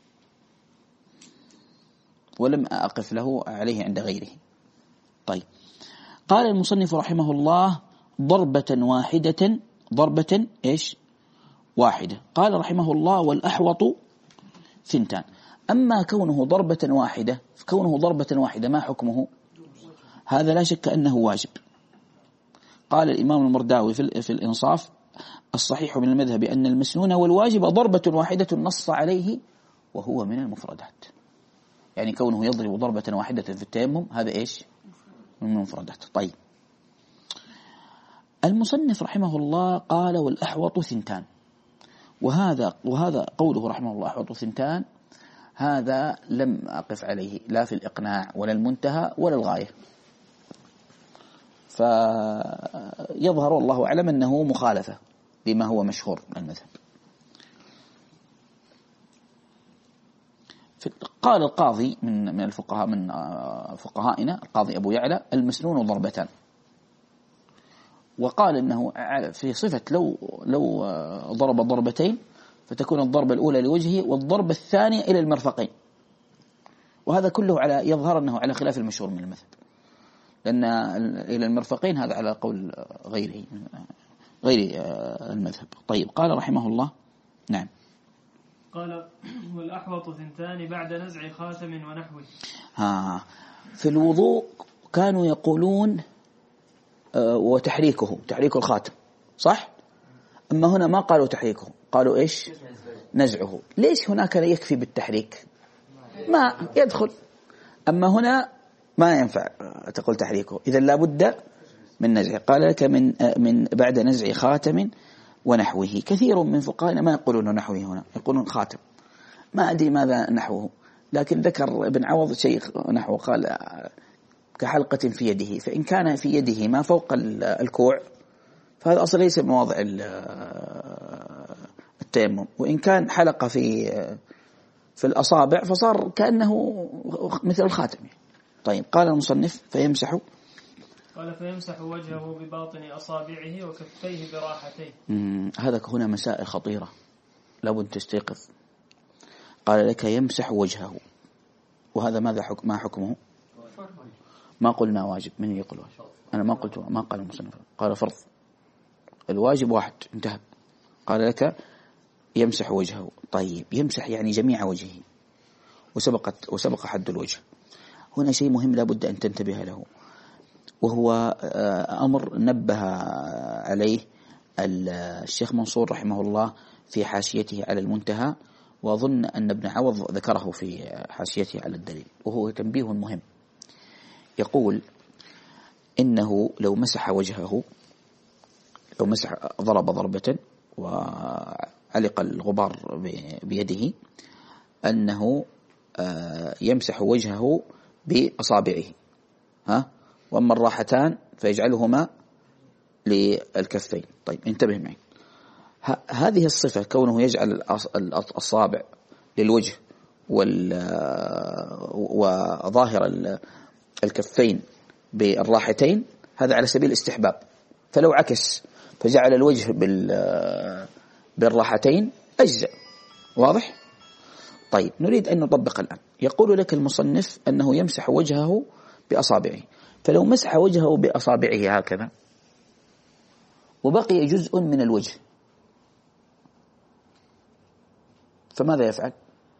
Speaker 2: ولم أقف له عليه عند غيره. طيب قال المصنف رحمه الله ضربة واحدة، ضربة إيش؟ واحدة. قال رحمه الله والأحوط ثنتان. أما كونه ضربة واحدة، كونه ضربة واحدة ما حكمه؟ هذا لا شك أنه واجب. قال الإمام المرداوي في الإنصاف الصحيح من المذهب أن المسنون والواجب ضربة واحدة نص عليه وهو من المفردات، يعني كونه يضرب ضربة واحدة في التيمم هذا إيش؟ من المفردات. طيب المصنف رحمه الله قال والأحوط ثنتان، وهذا وهذا قوله رحمه الله أحوط ثنتان هذا لم أقف عليه لا في الإقناع ولا المنتهى ولا الغاية، فيظهر والله أعلم أنه مخالفة لما هو مشهور من المذهب. قال القاضي من من الفقهاء من فقهائنا القاضي أبو يعلى المسنون ضربتان، وقال أنه في صفة لو لو ضرب ضربتين فتكون الضربة الأولى لوجهه والضربة الثانية إلى المرفقين، وهذا كله على يظهر أنه على خلاف المشهور من المذهب، لأن إلى المرفقين هذا على قول غيره غير المذهب. طيب قال رحمه الله نعم
Speaker 1: قال والأحوط ثنتان بعد نزع خاتم ونحوه.
Speaker 2: ها في الوضوء كانوا يقولون آه وتحريكه، تحريك الخاتم صح، أما هنا ما قالوا تحريكه، قالوا إيش؟ نزعه. ليش هناك يكفي بالتحريك ما يدخل، أما هنا ما ينفع تقول تحريكه، إذا لابد من نزعه. قال لك من من بعد نزع خاتم ونحوه. كثير من فقهاء ما يقولون نحوه، هنا يقولون خاتم، ما أدري ماذا نحوه، لكن ذكر ابن عوض شيء نحوه، قال كحلقة في يده، فإن كان في يده ما فوق الكوع فهذا أصلا ليس مواضع التيمم، وإن كان حلقة في في الأصابع فصار كأنه مثل الخاتم. طيب قال المصنف فيمسح،
Speaker 1: قال فيمسح وجهه بباطن أصابعه وكفيه براحتيه.
Speaker 2: هذا هنا مسائل خطيرة لابد تستيقظ. قال لك يمسح وجهه، وهذا ماذا حكم ما حكمه؟ ما قلنا واجب، من يقول واجب؟ أنا ما قلت، ما قال المصنف، قال فرض، الواجب واحد انتهى. قال لك يمسح وجهه. طيب يمسح يعني جميع وجهه، وسبقت وسبق حد الوجه. هنا شيء مهم لابد أن تنتبه له، وهو أمر نبه عليه الشيخ منصور رحمه الله في حاشيته على المنتهى، وأظن أن ابن عوض ذكره في حاشيته على الدليل، وهو تنبيه مهم. يقول إنه لو مسح وجهه، لو مسح ضرب ضربة وعلق الغبار بيده، أنه يمسح وجهه بأصابعه، ها، وأما الراحتان فيجعلهما للكفين. طيب انتبه معي، هذه الصفة كونه يجعل الأصابع للوجه وظاهر الكفين بالراحتين هذا على سبيل الاستحباب. فلو عكس فجعل الوجه بالراحتين أجزاء. واضح؟ طيب نريد أن نطبق الآن. يقول لك المصنف أنه يمسح وجهه بأصابعه، فلو مسح وجهه بأصابعه هكذا وبقي جزء من الوجه فماذا يفعل؟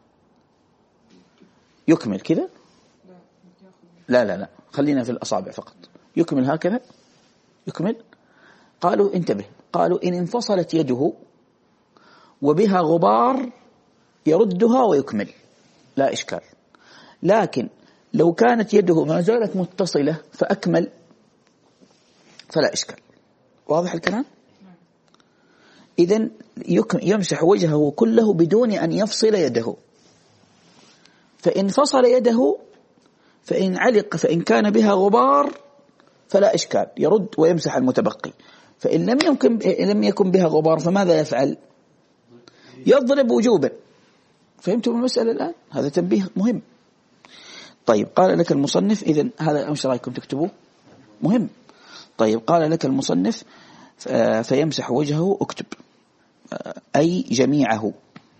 Speaker 2: يكمل كذا؟ لا لا لا خلينا في الأصابع فقط. يكمل هكذا، يكمل. قالوا انتبه، قالوا إن انفصلت يده وبها غبار يردها ويكمل لا إشكال، لكن لو كانت يده ما زالت متصلة فأكمل فلا إشكال. واضح الكلام؟ إذن يمسح وجهه كله بدون أن يفصل يده. فإن فصل يده فإن علق فإن كان بها غبار فلا إشكال، يرد ويمسح المتبقي. فإن لم يكن لم يكن بها غبار فماذا يفعل؟ يضرب وجوبا. فهمتم المسألة الآن؟ هذا تنبيه مهم. طيب قال لك المصنف، إذن هذا مش رأيكم تكتبوه مهم. طيب قال لك المصنف فيمسح وجهه، اكتب أي جميعه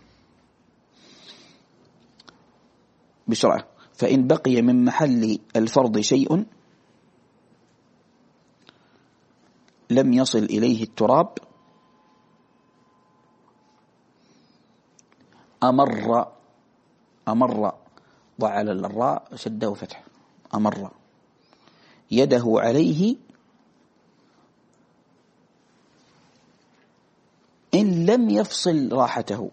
Speaker 2: بسرعة. فإن بقي من محل الفرض شيء لم يصل إليه التراب أمر، أمر ضع على الراء شده وفتح، أمر يده عليه إن لم يفصل راحته.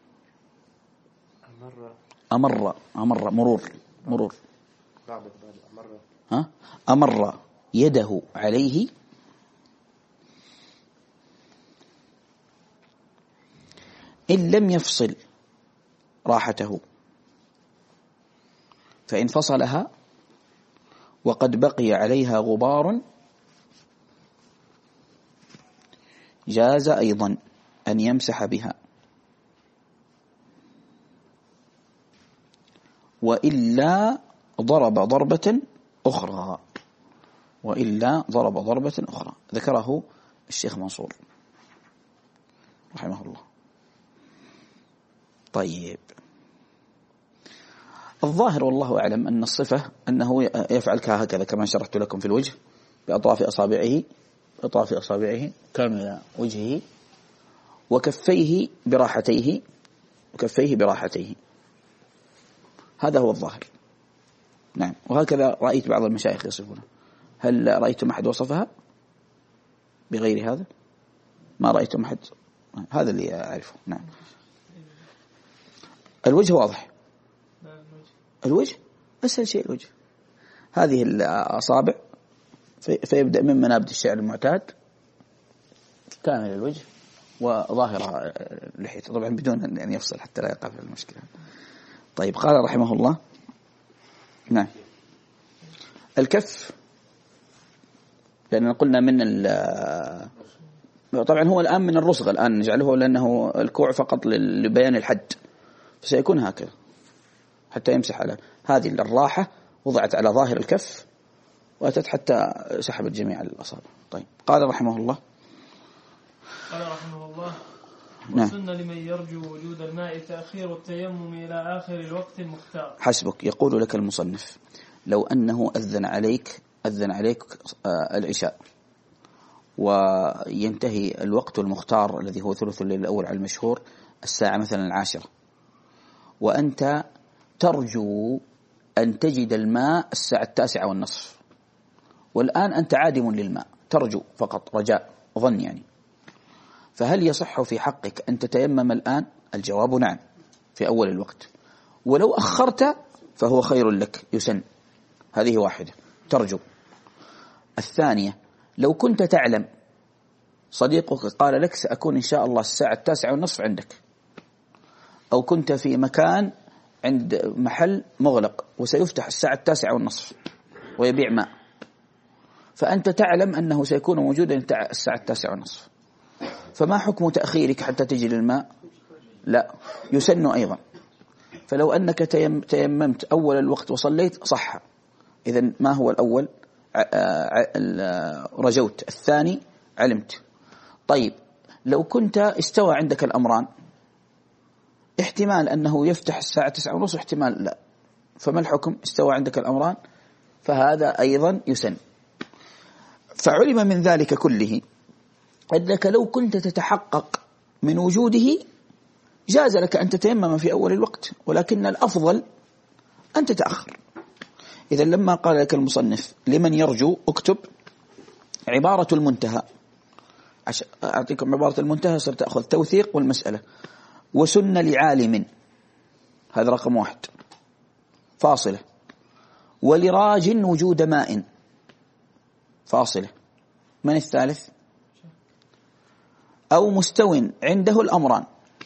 Speaker 4: أمر
Speaker 2: أمر أمر مرور مرور ها أمر يده عليه إن لم يفصل راحته، فإن فصلها وقد بقي عليها غبار جاز أيضا أن يمسح بها، وإلا ضرب ضربة أخرى، وإلا ضرب ضربة أخرى. ذكره الشيخ منصور رحمه الله. طيب الظاهر والله أعلم أن الصفة أنه يفعل هكذا كما شرحت لكم في الوجه بأطراف أصابعه، بأطراف أصابعه كامل وجهه، وكفيه براحتيه، وكفيه براحتيه. هذا هو الظاهر. نعم. وهكذا رأيت بعض المشايخ يصفونه. هل رأيتم أحد وصفها بغير هذا؟ ما رأيتم أحد. هذا اللي أعرفه. نعم. الوجه واضح. الوجه أسهل شيء الوجه. هذه الأصابع فيبدأ من منابت الشعر المعتاد كامل الوجه وظاهر لحيته، طبعا بدون أن يفصل حتى لا يقع في المشكلة. طيب قال رحمه الله. نعم. الكف لأن قلنا من طبعا هو الآن من الرسغ، الآن نجعله لأنه الكوع فقط لبيان الحد، فسيكون هكذا حتى يمسح على هذه الراحة، وضعت على ظاهر الكف وأتت حتى سحبت جميع الأصابع. طيب قال رحمه الله.
Speaker 1: قال رحمه الله:
Speaker 2: نعم.
Speaker 1: وسن لمن يرجو وجود الماء تأخير التيمم إلى آخر الوقت المختار.
Speaker 2: حسبك. يقول لك المصنف: لو أنه أذن عليك أذن عليك العشاء وينتهي الوقت المختار الذي هو ثلث الليل الأول على المشهور الساعة مثلا العاشرة، وأنت ترجو أن تجد الماء الساعة التاسعة والنصف، والآن أنت عادم للماء، ترجو فقط رجاء ظن يعني، فهل يصح في حقك أن تتيمم الآن؟ الجواب نعم في أول الوقت، ولو أخرت فهو خير لك يسن. هذه واحدة ترجو. الثانية: لو كنت تعلم صديقك قال لك سأكون إن شاء الله الساعة التاسعة والنصف عندك، أو كنت في مكان عند محل مغلق وسيفتح الساعة التاسعة والنصف ويبيع ماء، فأنت تعلم أنه سيكون موجودا الساعة التاسعة والنصف، فما حكم تأخيرك حتى تجد الماء؟ لا، يسن أيضا. فلو أنك تيممت أول الوقت وصليت صح. إذن ما هو الأول؟ رجوت، الثاني علمت. طيب لو كنت استوى عندك الأمران، احتمال أنه يفتح الساعة تسعة ونص، احتمال لا، فما الحكم؟ استوى عندك الأمران، فهذا أيضا يسن. فعلم من ذلك كله أنك لو كنت تتحقق من وجوده جاز لك أن تتيمم في أول الوقت، ولكن الأفضل أن تتأخر. إذا لما قال لك المصنف لمن يرجو، اكتب عبارة المنتهى. أعطيكم عبارة المنتهى، صرت أخذ توثيق والمسألة. وسن لعالم، هذا رقم واحد، فاصلة. ولراج وجود ماء، فاصلة. من الثالث؟ أو مستو عنده الأمران.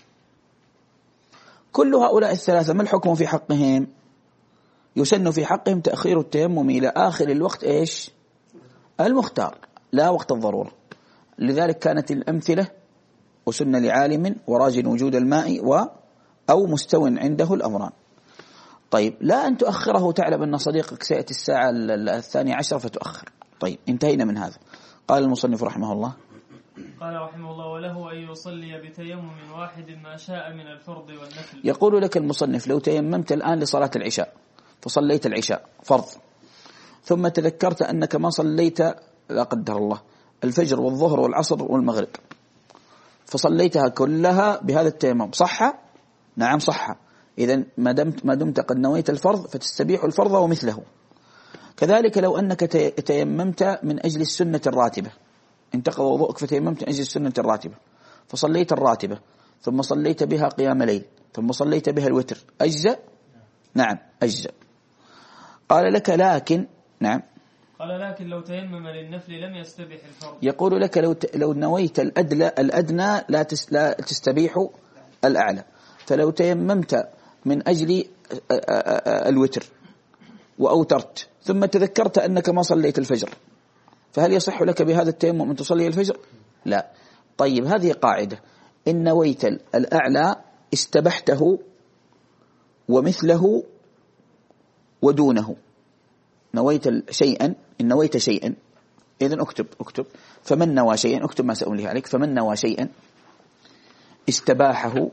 Speaker 2: كل هؤلاء الثلاثة ما الحكم في حقهم؟ يسن في حقهم تأخير التيمم إلى آخر الوقت إيش؟ المختار، لا وقت الضرورة. لذلك كانت الأمثلة وسن لعالم وراج وجود الماء و أو مستو عنده الأمران. طيب لا أن تؤخره، تعلم أن صديقك سيأتي الساعة الثانية عشر فتؤخر. طيب انتهينا من هذا. قال المصنف رحمه الله،
Speaker 1: قال رحمه الله: وله أن يصلي بتيمم واحد ما شاء من الفرض والنفل.
Speaker 2: يقول لك المصنف لو تيممت الآن لصلاة العشاء فصليت العشاء فرض، ثم تذكرت أنك ما صليت لا قدر الله الفجر والظهر والعصر والمغرب، فصليتها كلها بهذا التيمم، صح؟ نعم صح. إذن ما دمت ما دمت قد نويت الفرض فتستبيح الفرض ومثله. كذلك لو أنك تيممت من أجل السنة الراتبة، انتقض وضوءك فتيممت من أجل السنة الراتبة، فصليت الراتبة ثم صليت بها قيام ليل ثم صليت بها الوتر، أجزأ؟ نعم أجزأ. قال لك لكن، نعم
Speaker 1: قال لكن لو تيمم للنفل لم يستبيح الفرض.
Speaker 2: يقول لك لو لو نويت الأدنى الأدنى لا لا تستبيح الأعلى. فلو تيممت من أجل الوتر وأوترت ثم تذكرت أنك ما صليت الفجر، فهل يصح لك بهذا التيمم أن تصلي الفجر؟ لا. طيب هذه قاعدة، إن نويت الأعلى استبحته ومثله ودونه. نويت شيئا، إن نويت شيئا، إذن اكتب اكتب فمن نوى شيئا، اكتب ما سأمليه عليك، فمن نوى شيئا استباحه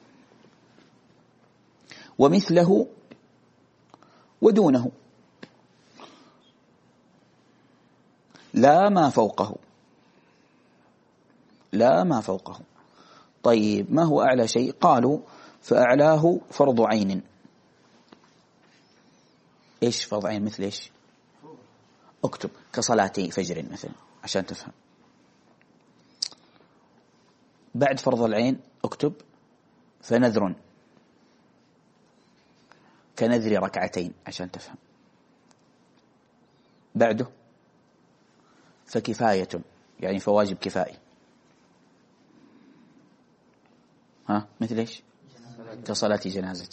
Speaker 2: ومثله ودونه، لا ما فوقه، لا ما فوقه. طيب ما هو أعلى شيء؟ قالوا فأعلاه فرض عين. إيش فرض عين؟ مثل إيش؟ اكتب كصلاتي فجر مثلا عشان تفهم. بعد فرض العين اكتب فنذر، كنذر ركعتين عشان تفهم. بعده فكفاية، يعني فواجب كفائي. ها مثل إيش؟ كصلاة جنازة.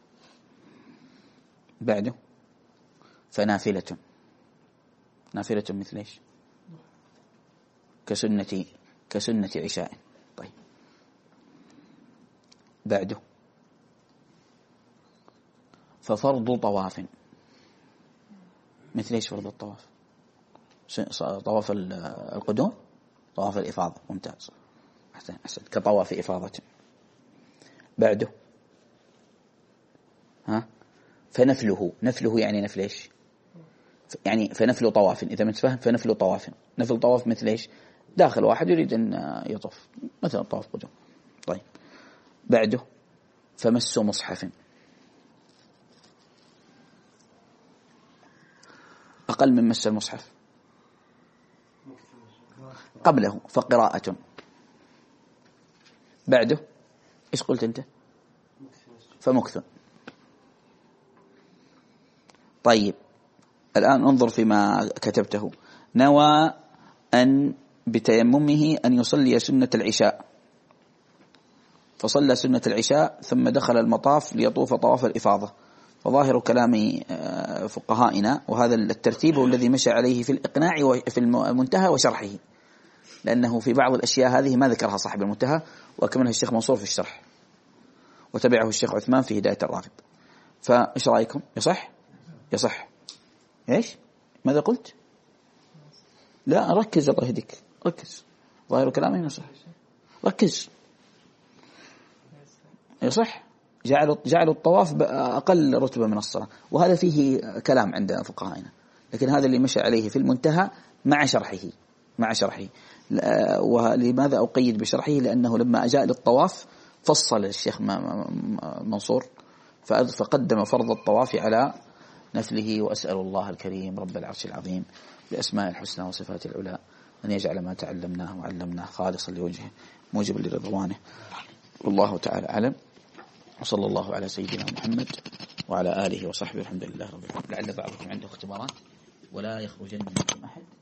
Speaker 2: بعده فنافلة، نافلة مثل إيش؟ كسنة كسنة عشاء. طيب بعده ففرض طواف، مثل إيش فرض الطواف؟ طواف القدوم، طواف الإفاضة، ممتاز أحسن أحسن، كطواف إفاضة. بعده ها فنفله، نفله يعني نفل إيش؟ يعني فنفل طواف، إذا ما تفهم فنفل طواف، نفل طواف مثل إيش؟ داخل واحد يريد أن يطوف مثلا طواف قدوم. طيب بعده فمس مصحف، أقل من مس المصحف قبله فقراءة. بعده إيش قلت أنت؟ فمكث. طيب الآن انظر فيما كتبته. نوى أن بتيممه أن يصلي سنة العشاء، فصلى سنة العشاء ثم دخل المطاف ليطوف طواف الإفاضة. وظاهر كلام فقهائنا وهذا الترتيب هو الذي مشى عليه في الإقناع وفي المنتهى وشرحه، لأنه في بعض الأشياء هذه ما ذكرها صاحب المنتهى، وأكملها الشيخ منصور في الشرح، وتبعه الشيخ عثمان في هداية الراغب. فإيش رأيكم؟ يصح؟ يصح. إيش؟ ماذا قلت؟ لا ركز الله يهديك، ركز، ظاهر كلامي يصح، ركز. يصح. جعلوا جعلوا الطواف أقل رتبة من الصلاة، وهذا فيه كلام عند فقهائنا، لكن هذا اللي مشى عليه في المنتهى مع شرحه مع شرحه. ولماذا أقيد بشرحه؟ لأنه لما أجاء للطواف فصل الشيخ منصور فقدم فرض الطواف على نفله. وأسأل الله الكريم رب العرش العظيم بأسماء الحسنى وصفات العلى أن يجعل ما تعلمناه وعلمناه خالصا لوجهه موجبا لرضوانه. والله تعالى أعلم، وصلى الله على سيدنا محمد وعلى آله وصحبه. الحمد لله رب العالمين. لعل بعضكم عنده اختبارات، ولا يخرجن منكم أحد.